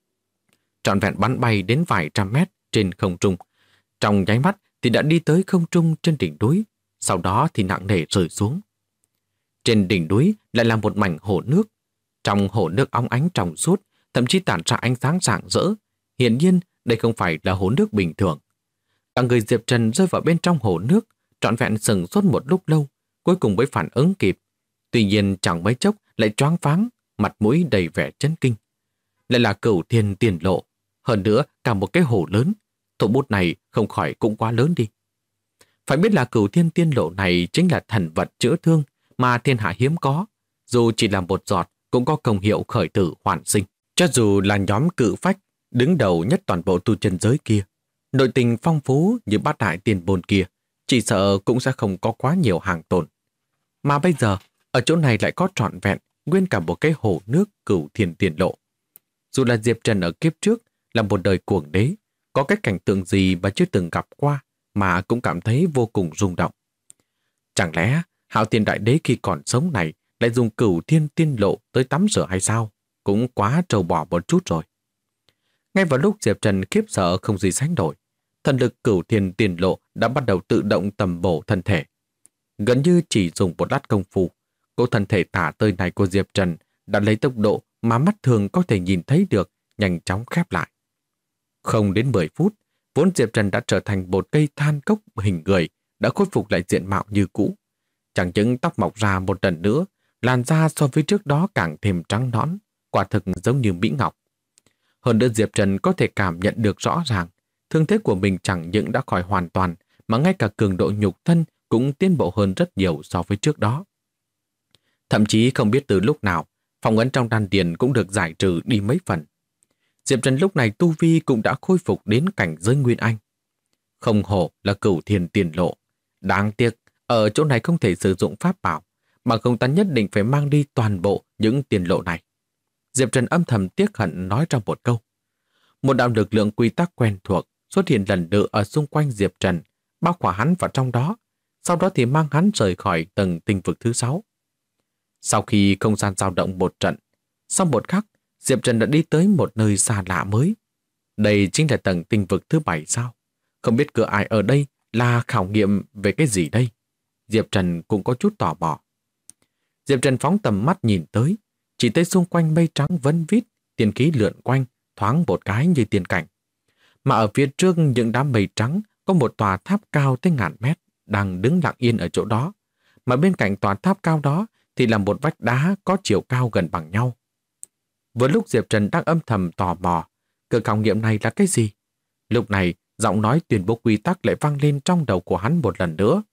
Trọn vẹn bắn bay đến vài trăm mét trên không trung. Trong nháy mắt thì đã đi tới không trung trên đỉnh núi, sau đó thì nặng nề rơi xuống. Trên đỉnh núi lại là một mảnh hồ nước. Trong hồ nước óng ánh trong suốt, thậm chí tản ra ánh sáng rạng rỡ. Hiển nhiên, đây không phải là hồ nước bình thường. Cả người Diệp Trần rơi vào bên trong hồ nước, trọn vẹn sừng sốt một lúc lâu, cuối cùng mới phản ứng kịp. Tuy nhiên chẳng mấy chốc lại choáng váng, mặt mũi đầy vẻ chấn kinh. Lại là Cửu Thiên Tiên Lộ, hơn nữa cả một cái hồ lớn. Thủ bút này không khỏi cũng quá lớn đi. Phải biết là Cửu Thiên Tiên Lộ này chính là thần vật chữa thương mà thiên hạ hiếm có, dù chỉ là một giọt cũng có công hiệu khởi tử hoàn sinh. Cho dù là nhóm cự phách đứng đầu nhất toàn bộ tu chân giới kia, nội tình phong phú như Bát Đại Tiên Môn kia, chỉ sợ cũng sẽ không có quá nhiều hàng tồn. Mà bây giờ, ở chỗ này lại có trọn vẹn nguyên cả một cái hồ nước Cửu Thiên Tiên Lộ. Dù là Diệp Trần ở kiếp trước là một đời cuồng đế, có cái cảnh tượng gì mà chưa từng gặp qua mà cũng cảm thấy vô cùng rung động. Chẳng lẽ Hạo Thiên Đại Đế khi còn sống này lại dùng Cửu Thiên Tiên Lộ tới tắm rửa hay sao? Cũng quá trâu bò một chút rồi. Ngay vào lúc Diệp Trần khiếp sợ không gì sánh nổi, thần lực Cửu Thiên Tiên Lộ đã bắt đầu tự động tầm bổ thân thể. Gần như chỉ dùng một lát công phu, cỗ thân thể tả tơi này của Diệp Trần đã lấy tốc độ mà mắt thường có thể nhìn thấy được nhanh chóng khép lại. Không đến 10 phút, vốn Diệp Trần đã trở thành một cây than cốc hình người, đã khôi phục lại diện mạo như cũ. Chẳng những tóc mọc ra một lần nữa, làn da so với trước đó càng thêm trắng nõn, quả thực giống như mỹ ngọc. Hơn nữa Diệp Trần có thể cảm nhận được rõ ràng, thương thế của mình chẳng những đã khỏi hoàn toàn, mà ngay cả cường độ nhục thân cũng tiến bộ hơn rất nhiều so với trước đó. Thậm chí không biết từ lúc nào, phong ấn trong đan điền cũng được giải trừ đi mấy phần. Diệp Trần lúc này tu vi cũng đã khôi phục đến cảnh giới Nguyên Anh. Không hổ là Cửu Thiên Tiên Lộ. Đáng tiếc, ở chỗ này không thể sử dụng pháp bảo, mà không ta nhất định phải mang đi toàn bộ những tiền lộ này. Diệp Trần âm thầm tiếc hận nói ra một câu. Một đạo lực lượng quy tắc quen thuộc xuất hiện lần nữa ở xung quanh Diệp Trần, bao khỏa hắn vào trong đó, sau đó thì mang hắn rời khỏi tầng tinh vực thứ 6. Sau khi không gian dao động một trận, sau một khắc, Diệp Trần đã đi tới một nơi xa lạ mới. Đây chính là tầng tinh vực thứ 7 sao? Không biết cửa ai ở đây là khảo nghiệm về cái gì đây? Diệp Trần cũng có chút tò mò. Diệp Trần phóng tầm mắt nhìn tới, chỉ thấy xung quanh mây trắng vấn vít, tiên khí lượn quanh, thoáng một cái như tiên cảnh. Mà ở phía trước những đám mây trắng có một tòa tháp cao tới ngàn mét đang đứng lặng yên ở chỗ đó. Mà bên cạnh tòa tháp cao đó thì là một vách đá có chiều cao gần bằng nhau. Vừa lúc Diệp Trần đang âm thầm tò mò, cửa khảo nghiệm này là cái gì? Lúc này, giọng nói tuyên bố quy tắc lại vang lên trong đầu của hắn một lần nữa.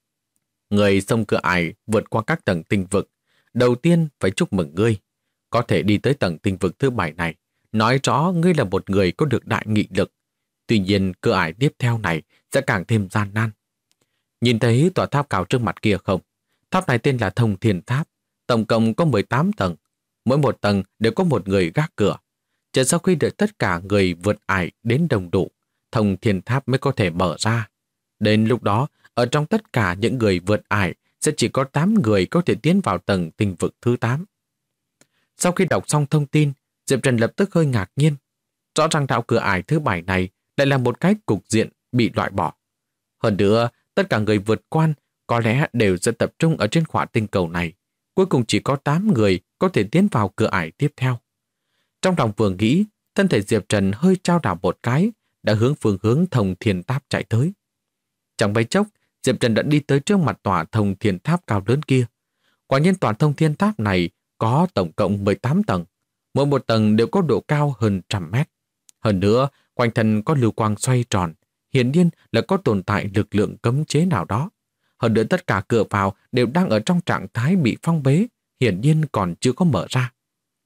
Người xông cửa ải vượt qua các tầng tinh vực, đầu tiên phải chúc mừng ngươi. Có thể đi tới tầng tinh vực thứ 7 này, nói rõ ngươi là một người có được đại nghị lực. Tuy nhiên, cửa ải tiếp theo này sẽ càng thêm gian nan. Nhìn thấy tòa tháp cao trước mặt kia không? Tháp này tên là Thông Thiên Tháp, tổng cộng có 18 tầng. Mỗi một tầng đều có một người gác cửa. Chờ sau khi đợi tất cả người vượt ải đến đồng đủ, Thông Thiên Tháp mới có thể mở ra. Đến lúc đó, ở trong tất cả những người vượt ải sẽ chỉ có 8 người có thể tiến vào tầng tinh vực thứ 8. Sau khi đọc xong thông tin, Diệp Trần lập tức hơi ngạc nhiên. Rõ ràng đạo cửa ải thứ 7 này lại là một cái cục diện bị loại bỏ. Hơn nữa, tất cả người vượt quan có lẽ đều sẽ tập trung ở trên khỏa tinh cầu này. Cuối cùng chỉ có 8 người có thể tiến vào cửa ải tiếp theo. Trong lòng vừa nghĩ, thân thể Diệp Trần hơi trao đảo một cái, đã hướng phương hướng Thông Thiên Tháp chạy tới. Trong mấy chốc, Diệp Trần đã đi tới trước mặt tòa Thông Thiên Tháp cao lớn kia. Quả nhiên tòa Thông Thiên Tháp này có tổng cộng 18 tầng. Mỗi một tầng đều có độ cao hơn 100 mét. Hơn nữa, quanh thân có lưu quang xoay tròn, hiển nhiên là có tồn tại lực lượng cấm chế nào đó. Hơn nữa tất cả cửa vào đều đang ở trong trạng thái bị phong bế, hiển nhiên còn chưa có mở ra.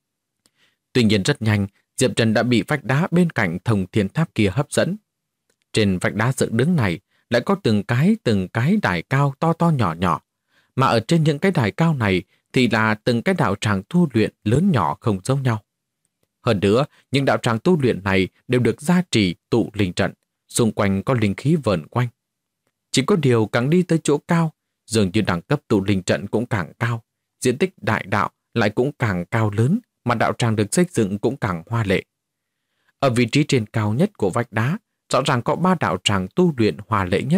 Tuy nhiên rất nhanh, Diệp Trần đã bị vách đá bên cạnh Thông Thiên Tháp kia hấp dẫn. Trên vách đá dựng đứng này lại có từng cái đài cao to to nhỏ nhỏ, mà ở trên những cái đài cao này thì là từng cái đạo tràng tu luyện lớn nhỏ không giống nhau. Hơn nữa, những đạo tràng tu luyện này đều được gia trì tụ linh trận, xung quanh có linh khí vờn quanh. Chỉ có điều càng đi tới chỗ cao, dường như đẳng cấp tụ linh trận cũng càng cao, diện tích đại đạo lại cũng càng cao lớn, mà đạo tràng được xây dựng cũng càng hoa lệ. Ở vị trí trên cao nhất của vách đá, rõ ràng có 3 đạo tràng tu luyện hoa lệ nhất,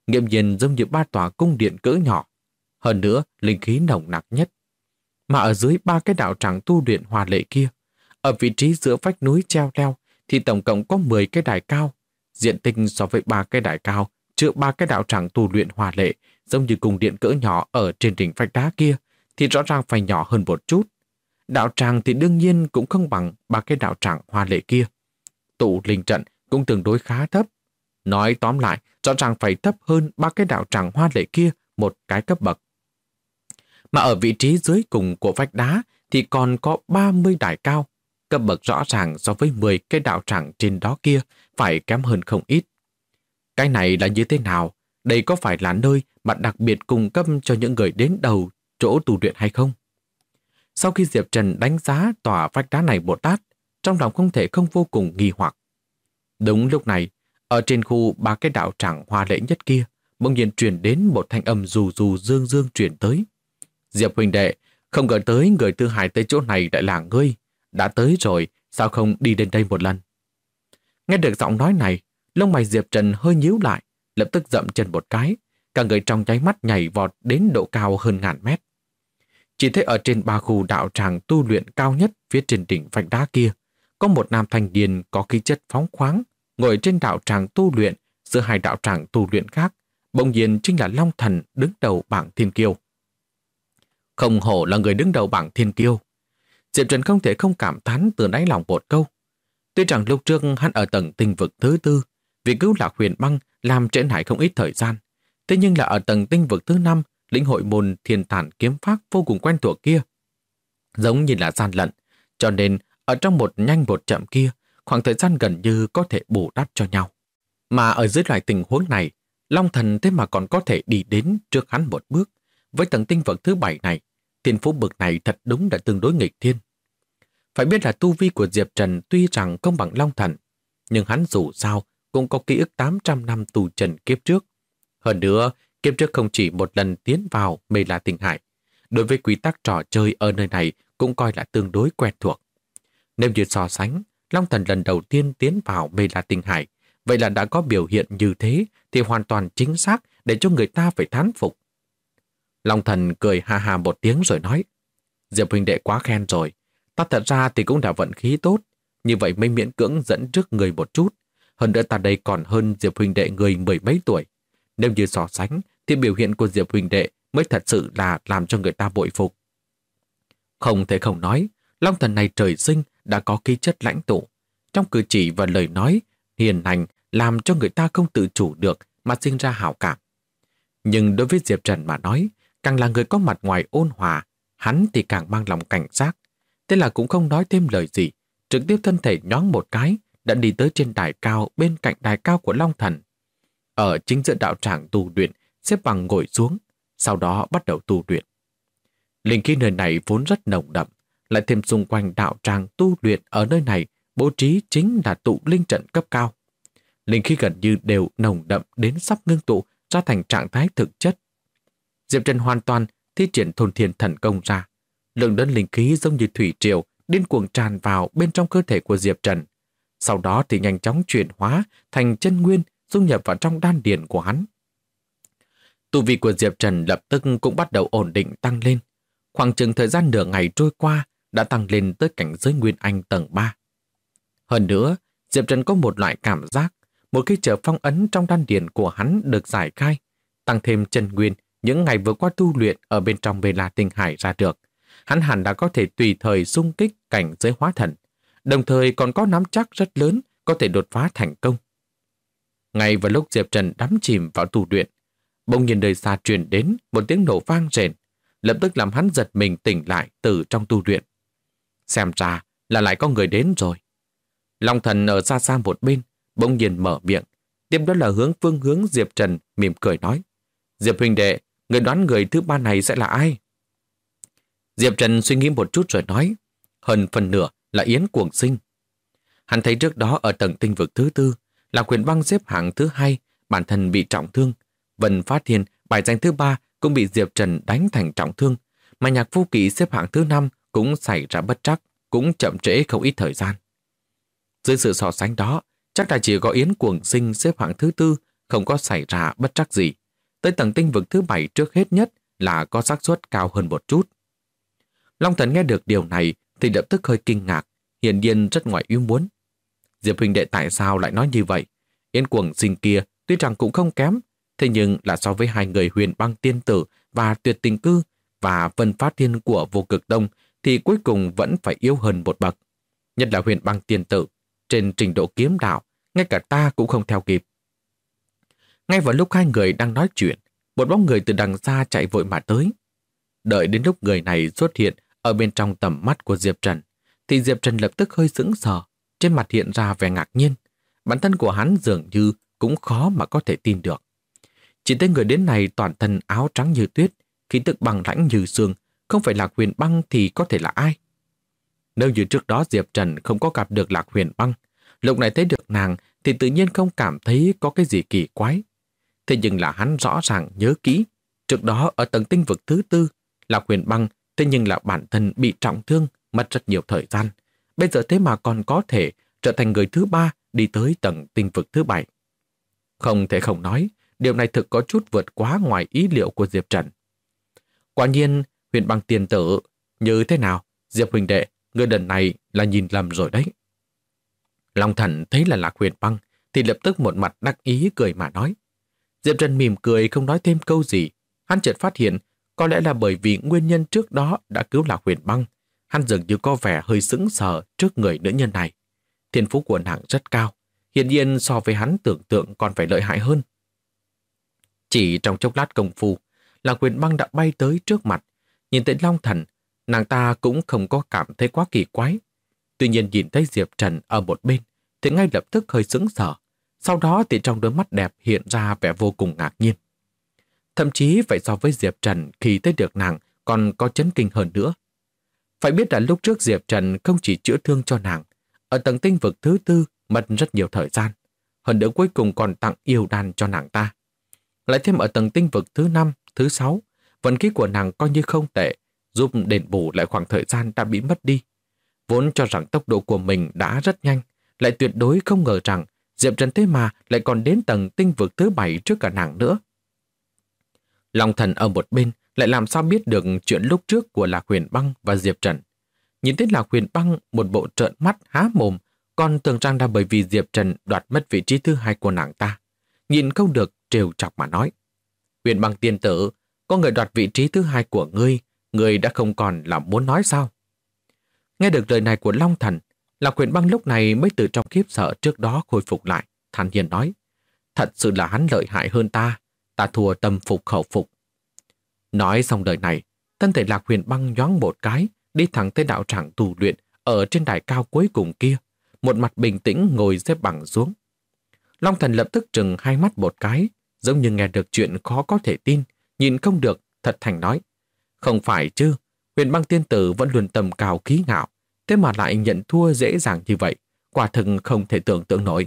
nghiễm nhiên giống như ba tòa cung điện cỡ nhỏ. Hơn nữa, linh khí nồng nặc nhất. Mà ở dưới ba cái đạo tràng tu luyện hoa lệ kia, ở vị trí giữa vách núi treo leo, thì tổng cộng có 10 cái đài cao. Diện tích so với ba cái đài cao, chứa ba cái đạo tràng tu luyện hoa lệ, giống như cung điện cỡ nhỏ ở trên đỉnh vách đá kia, thì rõ ràng phải nhỏ hơn một chút. Đạo tràng thì đương nhiên cũng không bằng ba cái đạo tràng hoa lệ kia. Tụ linh trận cũng tương đối khá thấp. Nói tóm lại, rõ ràng phải thấp hơn ba cái đạo tràng hoa lệ kia một cái cấp bậc. Mà ở vị trí dưới cùng của vách đá thì còn có 30 đài cao. Cấp bậc rõ ràng so với 10 cái đạo tràng trên đó kia phải kém hơn không ít. Cái này là như thế nào? Đây có phải là nơi mà đặc biệt cung cấp cho những người đến đầu chỗ tu luyện hay không? Sau khi Diệp Trần đánh giá tòa vách đá này một lát, trong lòng không thể không vô cùng nghi hoặc. Đúng lúc này, ở trên khu ba cái đạo tràng hoa lệ nhất kia, bỗng nhiên truyền đến một thanh âm rù rù dương dương truyền tới. Diệp huynh đệ, không ngờ tới người thứ hai tới chỗ này lại là ngươi. Đã tới rồi, sao không đi đến đây một lần? Nghe được giọng nói này, lông mày Diệp Trần hơi nhíu lại, lập tức dậm chân một cái, cả người trong nháy mắt nhảy vọt đến độ cao hơn ngàn mét. Chỉ thấy ở trên ba khu đạo tràng tu luyện cao nhất phía trên đỉnh vách đá kia, có một nam thanh niên có khí chất phóng khoáng, ngồi trên đạo tràng tu luyện giữa hai đạo tràng tu luyện khác, bỗng nhiên chính là Long Thần đứng đầu bảng thiên kiêu. Không hổ là người đứng đầu bảng thiên kiêu. Diệp Trần không thể không cảm thán từ đáy lòng một câu. Tuy rằng lúc trước hắn ở tầng tinh vực thứ tư, vì cứu Lạc Huyền Băng làm trễ nải không ít thời gian, thế nhưng là ở tầng tinh vực thứ 5, lĩnh hội môn thiên tản kiếm pháp vô cùng quen thuộc kia, giống như là gian lận, cho nên ở trong một nhanh một chậm kia, khoảng thời gian gần như có thể bù đắp cho nhau. Mà ở dưới loại tình huống này, Long Thần thế mà còn có thể đi đến trước hắn một bước. Với tầng tinh vực thứ 7 này, thiên phú bực này thật đúng là tương đối nghịch thiên. Phải biết là tu vi của Diệp Trần tuy rằng không bằng Long Thần, nhưng hắn dù sao cũng có ký ức 800 năm tu trần kiếp trước. Hơn nữa, kiếp trước không chỉ một lần tiến vào Mê La Tinh Hải, đối với quy tắc trò chơi ở nơi này cũng coi là tương đối quen thuộc. Nếu như so sánh, Long Thần lần đầu tiên tiến vào Mê La Tinh Hải, vậy là đã có biểu hiện như thế thì hoàn toàn chính xác để cho người ta phải thán phục. Long Thần cười ha ha một tiếng rồi nói, Diệp huynh đệ quá khen rồi, ta thật ra thì cũng đã vận khí tốt, như vậy mới miễn cưỡng dẫn trước người một chút. Hơn nữa ta đây còn hơn Diệp huynh đệ người 10 mấy tuổi. Nếu như so sánh thì biểu hiện của Diệp huynh đệ mới thật sự là làm cho người ta bội phục. Không thể không nói, Long Thần này trời sinh đã có khí chất lãnh tụ. Trong cử chỉ và lời nói, hiền lành làm cho người ta không tự chủ được mà sinh ra hảo cảm. Nhưng đối với Diệp Trần mà nói, càng là người có mặt ngoài ôn hòa, hắn thì càng mang lòng cảnh giác. Thế là cũng không nói thêm lời gì, trực tiếp thân thể nhoáng một cái, đã đi tới trên đài cao bên cạnh đài cao của Long Thần. Ở chính giữa đạo tràng tu luyện, xếp bằng ngồi xuống, sau đó bắt đầu tu luyện. Linh khí nơi này vốn rất nồng đậm, lại thêm xung quanh đạo tràng tu luyện ở nơi này bố trí chính là tụ linh trận cấp cao. Linh khí gần như đều nồng đậm đến sắp ngưng tụ ra thành trạng thái thực chất. Diệp Trần hoàn toàn thi triển thôn thiên thần công ra. Lượng lớn linh khí giống như thủy triều điên cuồng tràn vào bên trong cơ thể của Diệp Trần. Sau đó thì nhanh chóng chuyển hóa thành chân nguyên dung nhập vào trong đan điền của hắn. Tu vi của Diệp Trần lập tức cũng bắt đầu ổn định tăng lên. Khoảng chừng thời gian nửa ngày trôi qua đã tăng lên tới cảnh giới Nguyên Anh tầng 3. Hơn nữa, Diệp Trần có một loại cảm giác, một khi trở phong ấn trong đan điền của hắn được giải khai, tăng thêm chân nguyên những ngày vừa qua tu luyện ở bên trong Mê La Tinh Hải ra được, hắn hẳn đã có thể tùy thời xung kích cảnh giới hóa thần, đồng thời còn có nắm chắc rất lớn có thể đột phá thành công. Ngay vào lúc Diệp Trần đắm chìm vào tu luyện, bỗng nhiên đời xa truyền đến một tiếng nổ vang rền, lập tức làm hắn giật mình tỉnh lại từ trong tu luyện. Xem ra là lại có người đến rồi. Long Thần ở xa xa một bên, bỗng nhiên mở miệng, tiếp đó là phương hướng Diệp Trần mỉm cười nói, Diệp huynh đệ, người đoán người thứ ba này sẽ là ai? Diệp Trần suy nghĩ một chút rồi nói, hơn phần nửa là Yến Cuồng Sinh. Hắn thấy trước đó ở tầng tinh vực thứ tư, Lạc Huyền Băng xếp hạng thứ 2, bản thân bị trọng thương. Vân Phát Thiên, bài danh thứ 3 cũng bị Diệp Trần đánh thành trọng thương, mà Nhạc Vô Kỵ xếp hạng thứ 5 cũng xảy ra bất trắc, cũng chậm trễ không ít thời gian. Dưới sự so sánh đó, chắc là chỉ có Yến Cuồng Sinh xếp hạng thứ 4 không có xảy ra bất trắc gì. Tới tầng tinh vực thứ 7 trước hết nhất là có xác suất cao hơn một chút. Long Thần nghe được điều này thì lập tức hơi kinh ngạc, hiển nhiên rất ngoài ý muốn. Diệp huynh đệ tại sao lại nói như vậy? Yến Cuồng Sinh kia tuy rằng cũng không kém, thế nhưng là so với hai người Huyền Băng Tiên Tử và Tuyệt Tình Cư và Vân Phát Thiên của Vô Cực Tông thì cuối cùng vẫn phải yếu hơn một bậc. Nhất là Huyền Băng Tiên Tử, trên trình độ kiếm đạo, ngay cả ta cũng không theo kịp. Ngay vào lúc hai người đang nói chuyện, một bóng người từ đằng xa chạy vội mà tới. Đợi đến lúc người này xuất hiện ở bên trong tầm mắt của Diệp Trần, thì Diệp Trần lập tức hơi sững sờ, trên mặt hiện ra vẻ ngạc nhiên. Bản thân của hắn dường như cũng khó mà có thể tin được. Chỉ thấy người đến này toàn thân áo trắng như tuyết, khí tức băng lãnh như sương, không phải Lạc Huyền Băng thì có thể là ai? Nếu như trước đó Diệp Trần không có gặp được Lạc Huyền Băng, lúc này thấy được nàng thì tự nhiên không cảm thấy có cái gì kỳ quái. Thế nhưng là hắn rõ ràng nhớ kỹ, trước đó ở tầng tinh vực thứ 4, Lạc Huyền Băng thế nhưng là bản thân bị trọng thương, mất rất nhiều thời gian. Bây giờ thế mà còn có thể trở thành người thứ 3 đi tới tầng tinh vực thứ 7. Không thể không nói, điều này thực có chút vượt quá ngoài ý liệu của Diệp Trần. Quả nhiên, Huyền Băng Tiên Tử, như thế nào? Diệp huynh đệ, người lần này là nhìn lầm rồi đấy. Long Thần thấy là Lạc Huyền Băng thì lập tức một mặt đắc ý cười mà nói. Diệp Trần mỉm cười không nói thêm câu gì. Hắn chợt phát hiện có lẽ là bởi vì nguyên nhân trước đó đã cứu Lạc Huyền Băng. Hắn dường như có vẻ hơi sững sờ trước người nữ nhân này. Thiên phú của nàng rất cao, hiển nhiên so với hắn tưởng tượng còn phải lợi hại hơn. Chỉ trong chốc lát công phu, Lạc Huyền Băng đã bay tới trước mặt. Nhìn thấy Long Thần, nàng ta cũng không có cảm thấy quá kỳ quái. Tuy nhiên nhìn thấy Diệp Trần ở một bên, thì ngay lập tức hơi sững sờ. Sau đó thì trong đôi mắt đẹp hiện ra vẻ vô cùng ngạc nhiên. Thậm chí vậy so với Diệp Trần khi thấy được nàng còn có chấn kinh hơn nữa. Phải biết là lúc trước Diệp Trần không chỉ chữa thương cho nàng, ở tầng tinh vực thứ 4 mất rất nhiều thời gian. Hơn nữa cuối cùng còn tặng yêu đan cho nàng ta. Lại thêm ở tầng tinh vực thứ 5, thứ 6, vận khí của nàng coi như không tệ, giúp đền bù lại khoảng thời gian đã bị mất đi. Vốn cho rằng tốc độ của mình đã rất nhanh, lại tuyệt đối không ngờ rằng Diệp Trần thế mà lại còn đến tầng tinh vực thứ 7 trước cả nàng nữa. Long Thần ở một bên lại làm sao biết được chuyện lúc trước của Lạc Huyền Băng và Diệp Trần. Nhìn thấy Lạc Huyền Băng một bộ trợn mắt há mồm, còn tưởng rằng là bởi vì Diệp Trần đoạt mất vị trí thứ 2 của nàng ta. Nhìn không được trêu chọc mà nói. Huyền Băng tiên tử, có người đoạt vị trí thứ 2 của ngươi đã không còn là muốn nói sao? Nghe được lời này của Long Thần, Lạc Huyền Băng lúc này mới từ trong khiếp sợ trước đó khôi phục lại, thản nhiên nói. Thật sự là hắn lợi hại hơn ta thua tâm phục khẩu phục. Nói xong lời này, thân thể Lạc Huyền Băng nhoáng một cái, đi thẳng tới đạo tràng tu luyện ở trên đài cao cuối cùng kia, một mặt bình tĩnh ngồi xếp bằng xuống. Long Thần lập tức trừng hai mắt một cái, giống như nghe được chuyện khó có thể tin, nhìn không được, thật thành nói. Không phải chứ, Huyền Băng tiên tử vẫn luôn tầm cao khí ngạo, thế mà lại nhận thua dễ dàng như vậy, quả thực không thể tưởng tượng nổi.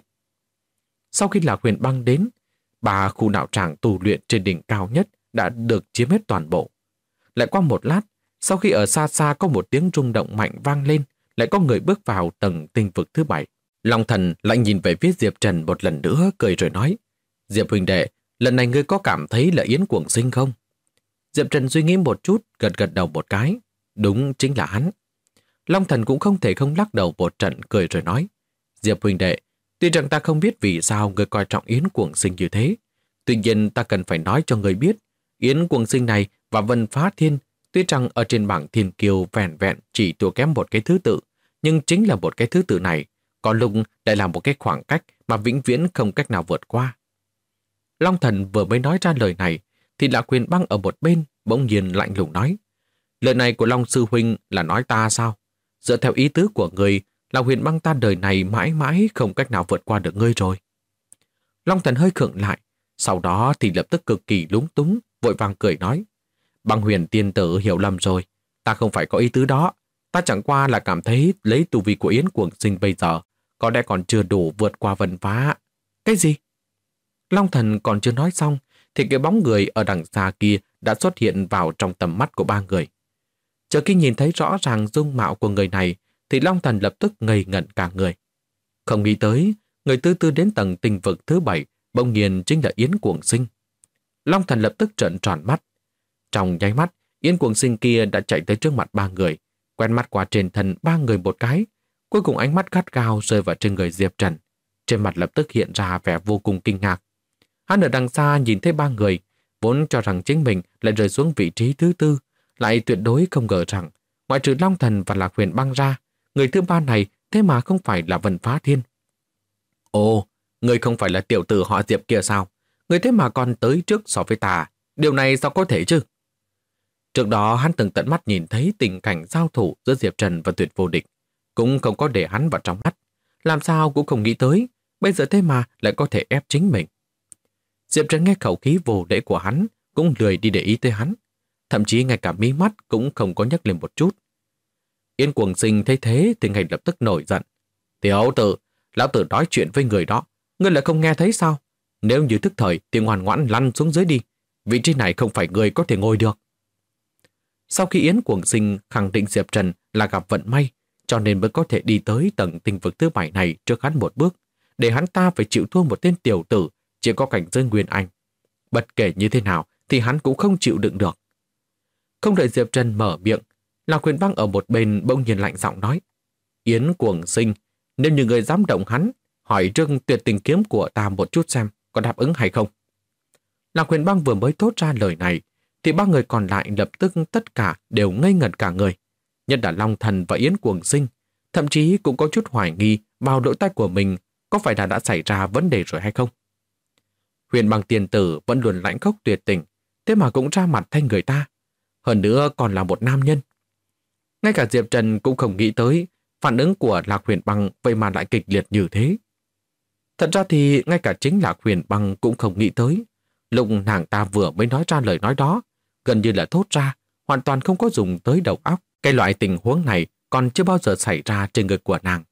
Sau khi Lạc Huyền Băng đến, 3 khu đạo tràng tu luyện trên đỉnh cao nhất đã được chiếm hết toàn bộ. Lại qua một lát, sau khi ở xa xa có một tiếng rung động mạnh vang lên, lại có người bước vào tầng tinh vực thứ 7. Long Thần lại nhìn về phía Diệp Trần một lần nữa, cười rồi nói. Diệp huynh đệ, lần này ngươi có cảm thấy là Yến Cuồng Sinh không? Diệp Trần suy nghĩ một chút, gật gật đầu một cái. Đúng, chính là hắn. Long Thần cũng không thể không lắc đầu một trận, cười rồi nói. Diệp huynh đệ, tuy rằng ta không biết vì sao ngươi coi trọng Yến Cuồng Sinh như thế, tuy nhiên ta cần phải nói cho ngươi biết, Yến Cuồng Sinh này và Vân Phá Thiên tuy rằng ở trên bảng thiên kiêu vẹn vẹn chỉ thua kém một cái thứ tự, nhưng chính là một cái thứ tự này, có lúc lại là một cái khoảng cách mà vĩnh viễn không cách nào vượt qua. Long Thần vừa mới nói ra lời này, thì Lạc Huyền Băng ở một bên bỗng nhiên lạnh lùng nói. Lời này của Long Sư Huynh là nói ta sao? Dựa theo ý tứ của người, Lạc Huyền Băng ta đời này mãi mãi không cách nào vượt qua được ngươi rồi. Long Thần hơi khựng lại, sau đó thì lập tức cực kỳ lúng túng, vội vàng cười nói. Băng Huyền tiên tử hiểu lầm rồi, ta không phải có ý tứ đó. Ta chẳng qua là cảm thấy lấy tu vi của Yến Cuồng Sinh bây giờ, có lẽ còn chưa đủ vượt qua Vân Phá. Cái gì? Long Thần còn chưa nói xong, thì cái bóng người ở đằng xa kia đã xuất hiện vào trong tầm mắt của 3 người. Chờ khi nhìn thấy rõ ràng dung mạo của người này, thì Long Thần lập tức ngây ngẩn cả người. Không nghĩ tới, người thứ tư đến tầng tinh vực thứ 7 bỗng nhiên chính là Yến Cuồng Sinh. Long Thần lập tức trợn tròn mắt. Trong nháy mắt, Yến Cuồng Sinh kia đã chạy tới trước mặt ba người, quen mắt qua trên thân ba người một cái, cuối cùng ánh mắt gắt gao rơi vào trên người Diệp Trần. Trên mặt lập tức hiện ra vẻ vô cùng kinh ngạc. Hắn ở đằng xa nhìn thấy ba người, vốn cho rằng chính mình lại rơi xuống vị trí thứ tư, lại tuyệt đối không ngờ rằng, ngoại trừ Long Thần và Lạc Huyền Băng ra, người thứ ba này thế mà không phải là Vân Phá Thiên. Ồ, người không phải là tiểu tử họ Diệp kia sao? Người thế mà còn tới trước so với ta, điều này sao có thể chứ? Trước đó hắn từng tận mắt nhìn thấy tình cảnh giao thủ giữa Diệp Trần và Tuyệt Vô Địch, cũng không có để hắn vào trong mắt. Làm sao cũng không nghĩ tới, bây giờ thế mà lại có thể ép chính mình. Diệp Trần nghe khẩu khí vô lễ của hắn, cũng lười đi để ý tới hắn. Thậm chí ngay cả mí mắt cũng không có nhấc lên một chút. Yến Cuồng Sinh thấy thế thì ngay lập tức nổi giận. Tiểu tử, lão tử nói chuyện với người đó, ngươi lại không nghe thấy sao? Nếu như thức thời thì ngoan ngoãn lăn xuống dưới đi. Vị trí này không phải người có thể ngồi được. Sau khi Yến Cuồng Sinh khẳng định Diệp Trần là gặp vận may, cho nên mới có thể đi tới tầng tinh vực thứ 7 này trước hắn một bước, để hắn ta phải chịu thua một tên tiểu tử chỉ có cảnh giới Nguyên Anh. Bất kể như thế nào thì hắn cũng không chịu đựng được. Không đợi Diệp Trần mở miệng, Lạc Huyền Băng ở một bên bỗng nhiên lạnh giọng nói: Yến Cuồng Sinh, nếu như người dám động hắn, hỏi trước Tuyệt Tình Kiếm của ta một chút xem có đáp ứng hay không. Lạc Huyền Băng vừa mới thốt ra lời này thì ba người còn lại lập tức tất cả đều ngây ngẩn cả người. Nhất là Long Thần và Yến Cuồng Sinh, thậm chí cũng có chút hoài nghi vào lỗ tai của mình có phải là đã xảy ra vấn đề rồi hay không. Huyền Băng tiền tử vẫn luôn lãnh khốc tuyệt tình, thế mà cũng ra mặt thay người ta. Hơn nữa còn là một nam nhân. Ngay cả Diệp Trần cũng không nghĩ tới phản ứng của Lạc Huyền Băng vậy mà lại kịch liệt như thế. Thật ra thì ngay cả chính Lạc Huyền Băng cũng không nghĩ tới. Lúc nàng ta vừa mới nói ra lời nói đó, gần như là thốt ra, hoàn toàn không có dùng tới đầu óc. Cái loại tình huống này còn chưa bao giờ xảy ra trên người của nàng.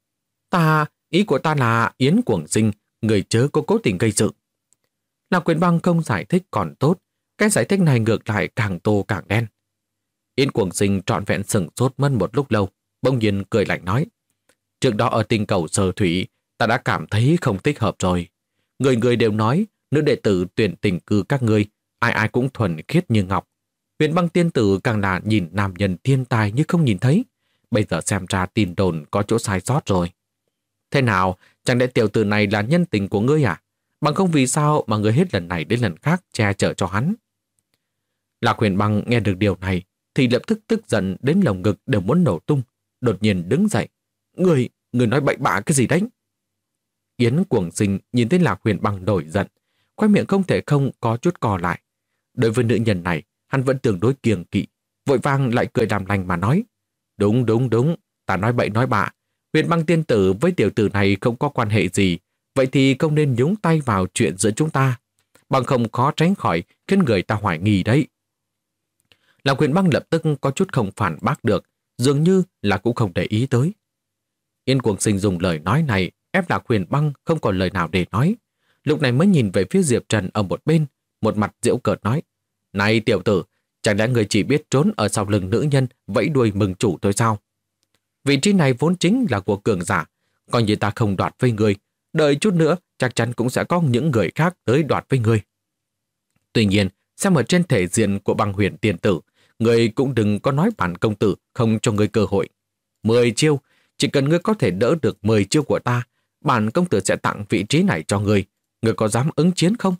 Ý của ta là Yến Cuồng Sinh, người chớ có cố tình gây sự. Lạc Huyền Băng không giải thích còn tốt, cái giải thích này ngược lại càng tô càng đen. Yến Cuồng Sinh trọn vẹn sửng sốt mất một lúc lâu, bỗng nhiên cười lạnh nói: Trước đó ở tinh cầu Sở Thủy, ta đã cảm thấy không thích hợp rồi. Người người đều nói, nữ đệ tử tuyển tình cư các ngươi, ai ai cũng thuần khiết như ngọc. Huyền Băng tiên tử càng là nhìn nam nhân thiên tài như không nhìn thấy. Bây giờ xem ra tin đồn có chỗ sai sót rồi. Thế nào, chẳng lẽ tiểu tử này là nhân tình của ngươi à? Bằng không vì sao mà ngươi hết lần này đến lần khác che chở cho hắn? Lạc Huyền Băng nghe được điều này thì lập tức tức giận đến lồng ngực đều muốn nổ tung, đột nhiên đứng dậy. Người nói bậy bạ cái gì đấy? Yến Cuồng Sinh nhìn thấy Lạc Huyền Băng nổi giận, khoe miệng không thể không có chút cò lại. Đối với nữ nhân này, hắn vẫn tương đối kiêng kỵ, vội vàng lại cười làm lành mà nói: Đúng, ta nói bậy nói bạ. Huyền Băng tiên tử với tiểu tử này không có quan hệ gì, vậy thì không nên nhúng tay vào chuyện giữa chúng ta, bằng không khó tránh khỏi khiến người ta hoài nghi đấy. Lạc Huyền Băng lập tức có chút không phản bác được, dường như là cũng không để ý tới. Yến Cuồng Sinh dùng lời nói này ép Lạc Huyền Băng không còn lời nào để nói, lúc này mới nhìn về phía Diệp Trần ở một bên, một mặt giễu cợt nói: Này tiểu tử, chẳng lẽ người chỉ biết trốn ở sau lưng nữ nhân vẫy đuôi mừng chủ thôi sao? Vị trí này vốn chính là của cường giả, coi như ta không đoạt với người, đợi chút nữa chắc chắn cũng sẽ có những người khác tới đoạt với người. Tuy nhiên, xem ở trên thể diện của Băng Huyền tiền tử, người cũng đừng có nói bản công tử không cho người cơ hội. 10 chiêu, chỉ cần ngươi có thể đỡ được 10 chiêu của ta, bản công tử sẽ tặng vị trí này cho ngươi. Ngươi có dám ứng chiến không?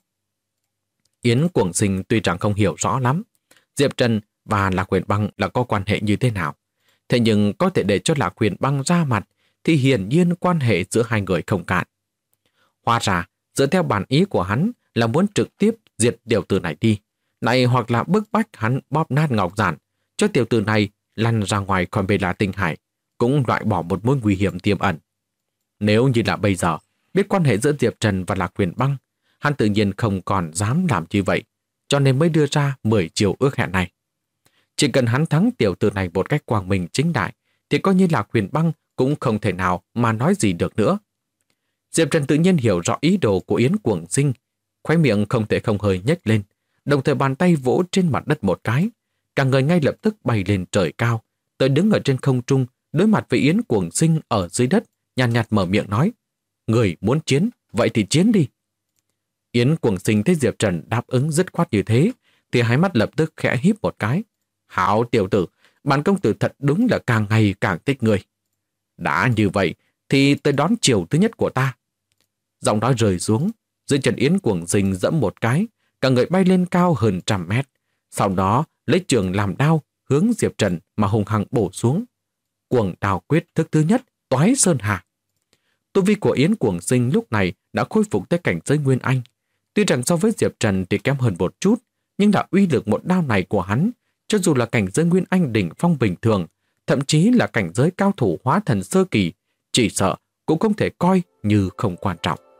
Yến Cuồng Sinh tuy rằng không hiểu rõ lắm Diệp Trần và Lạc Huyền Băng là có quan hệ như thế nào, thế nhưng có thể để cho Lạc Huyền Băng ra mặt thì hiển nhiên quan hệ giữa hai người không cạn. Hóa ra, dựa theo bản ý của hắn là muốn trực tiếp diệt tiểu tử này đi, này hoặc là bức bách hắn bóp nát ngọc giản, cho tiểu tử này lăn ra ngoài khỏi Bê La Tinh Hải, cũng loại bỏ một mối nguy hiểm tiềm ẩn. Nếu như là bây giờ, biết quan hệ giữa Diệp Trần và Lạc Huyền Băng, hắn tự nhiên không còn dám làm như vậy, cho nên mới đưa ra 10 chiều ước hẹn này. Chỉ cần hắn thắng tiểu tử này một cách quang minh chính đại, thì coi như Lạc Huyền Băng cũng không thể nào mà nói gì được nữa. Diệp Trần tự nhiên hiểu rõ ý đồ của Yến Cuồng Sinh, khóe miệng không thể không hơi nhếch lên, đồng thời bàn tay vỗ trên mặt đất một cái, cả người ngay lập tức bay lên trời cao, tới đứng ở trên không trung, đối mặt với Yến Cuồng Sinh ở dưới đất, nhàn nhạt mở miệng nói: Người muốn chiến, vậy thì chiến đi. Yến Cuồng Sinh thấy Diệp Trần đáp ứng dứt khoát như thế, thì hai mắt lập tức khẽ híp một cái. Hảo tiểu tử, bản công tử thật đúng là càng ngày càng thích người. Đã như vậy, thì tới đón chiều thứ nhất của ta. Giọng nói rơi xuống, dưới chân Yến Cuồng Sinh dẫm một cái, cả người bay lên cao hơn 100 mét. Sau đó lấy trường làm đao, hướng Diệp Trần mà hùng hăng bổ xuống. Cuồng đao quyết thức thứ nhất, Toái Sơn Hà. Tu vi của Yến Cuồng Sinh lúc này đã khôi phục tới cảnh giới Nguyên Anh. Tuy rằng so với Diệp Trần thì kém hơn một chút, nhưng đã uy lực một đao này của hắn, cho dù là cảnh giới Nguyên Anh đỉnh phong bình thường, thậm chí là cảnh giới cao thủ hóa thần sơ kỳ, chỉ sợ cũng không thể coi như không quan trọng.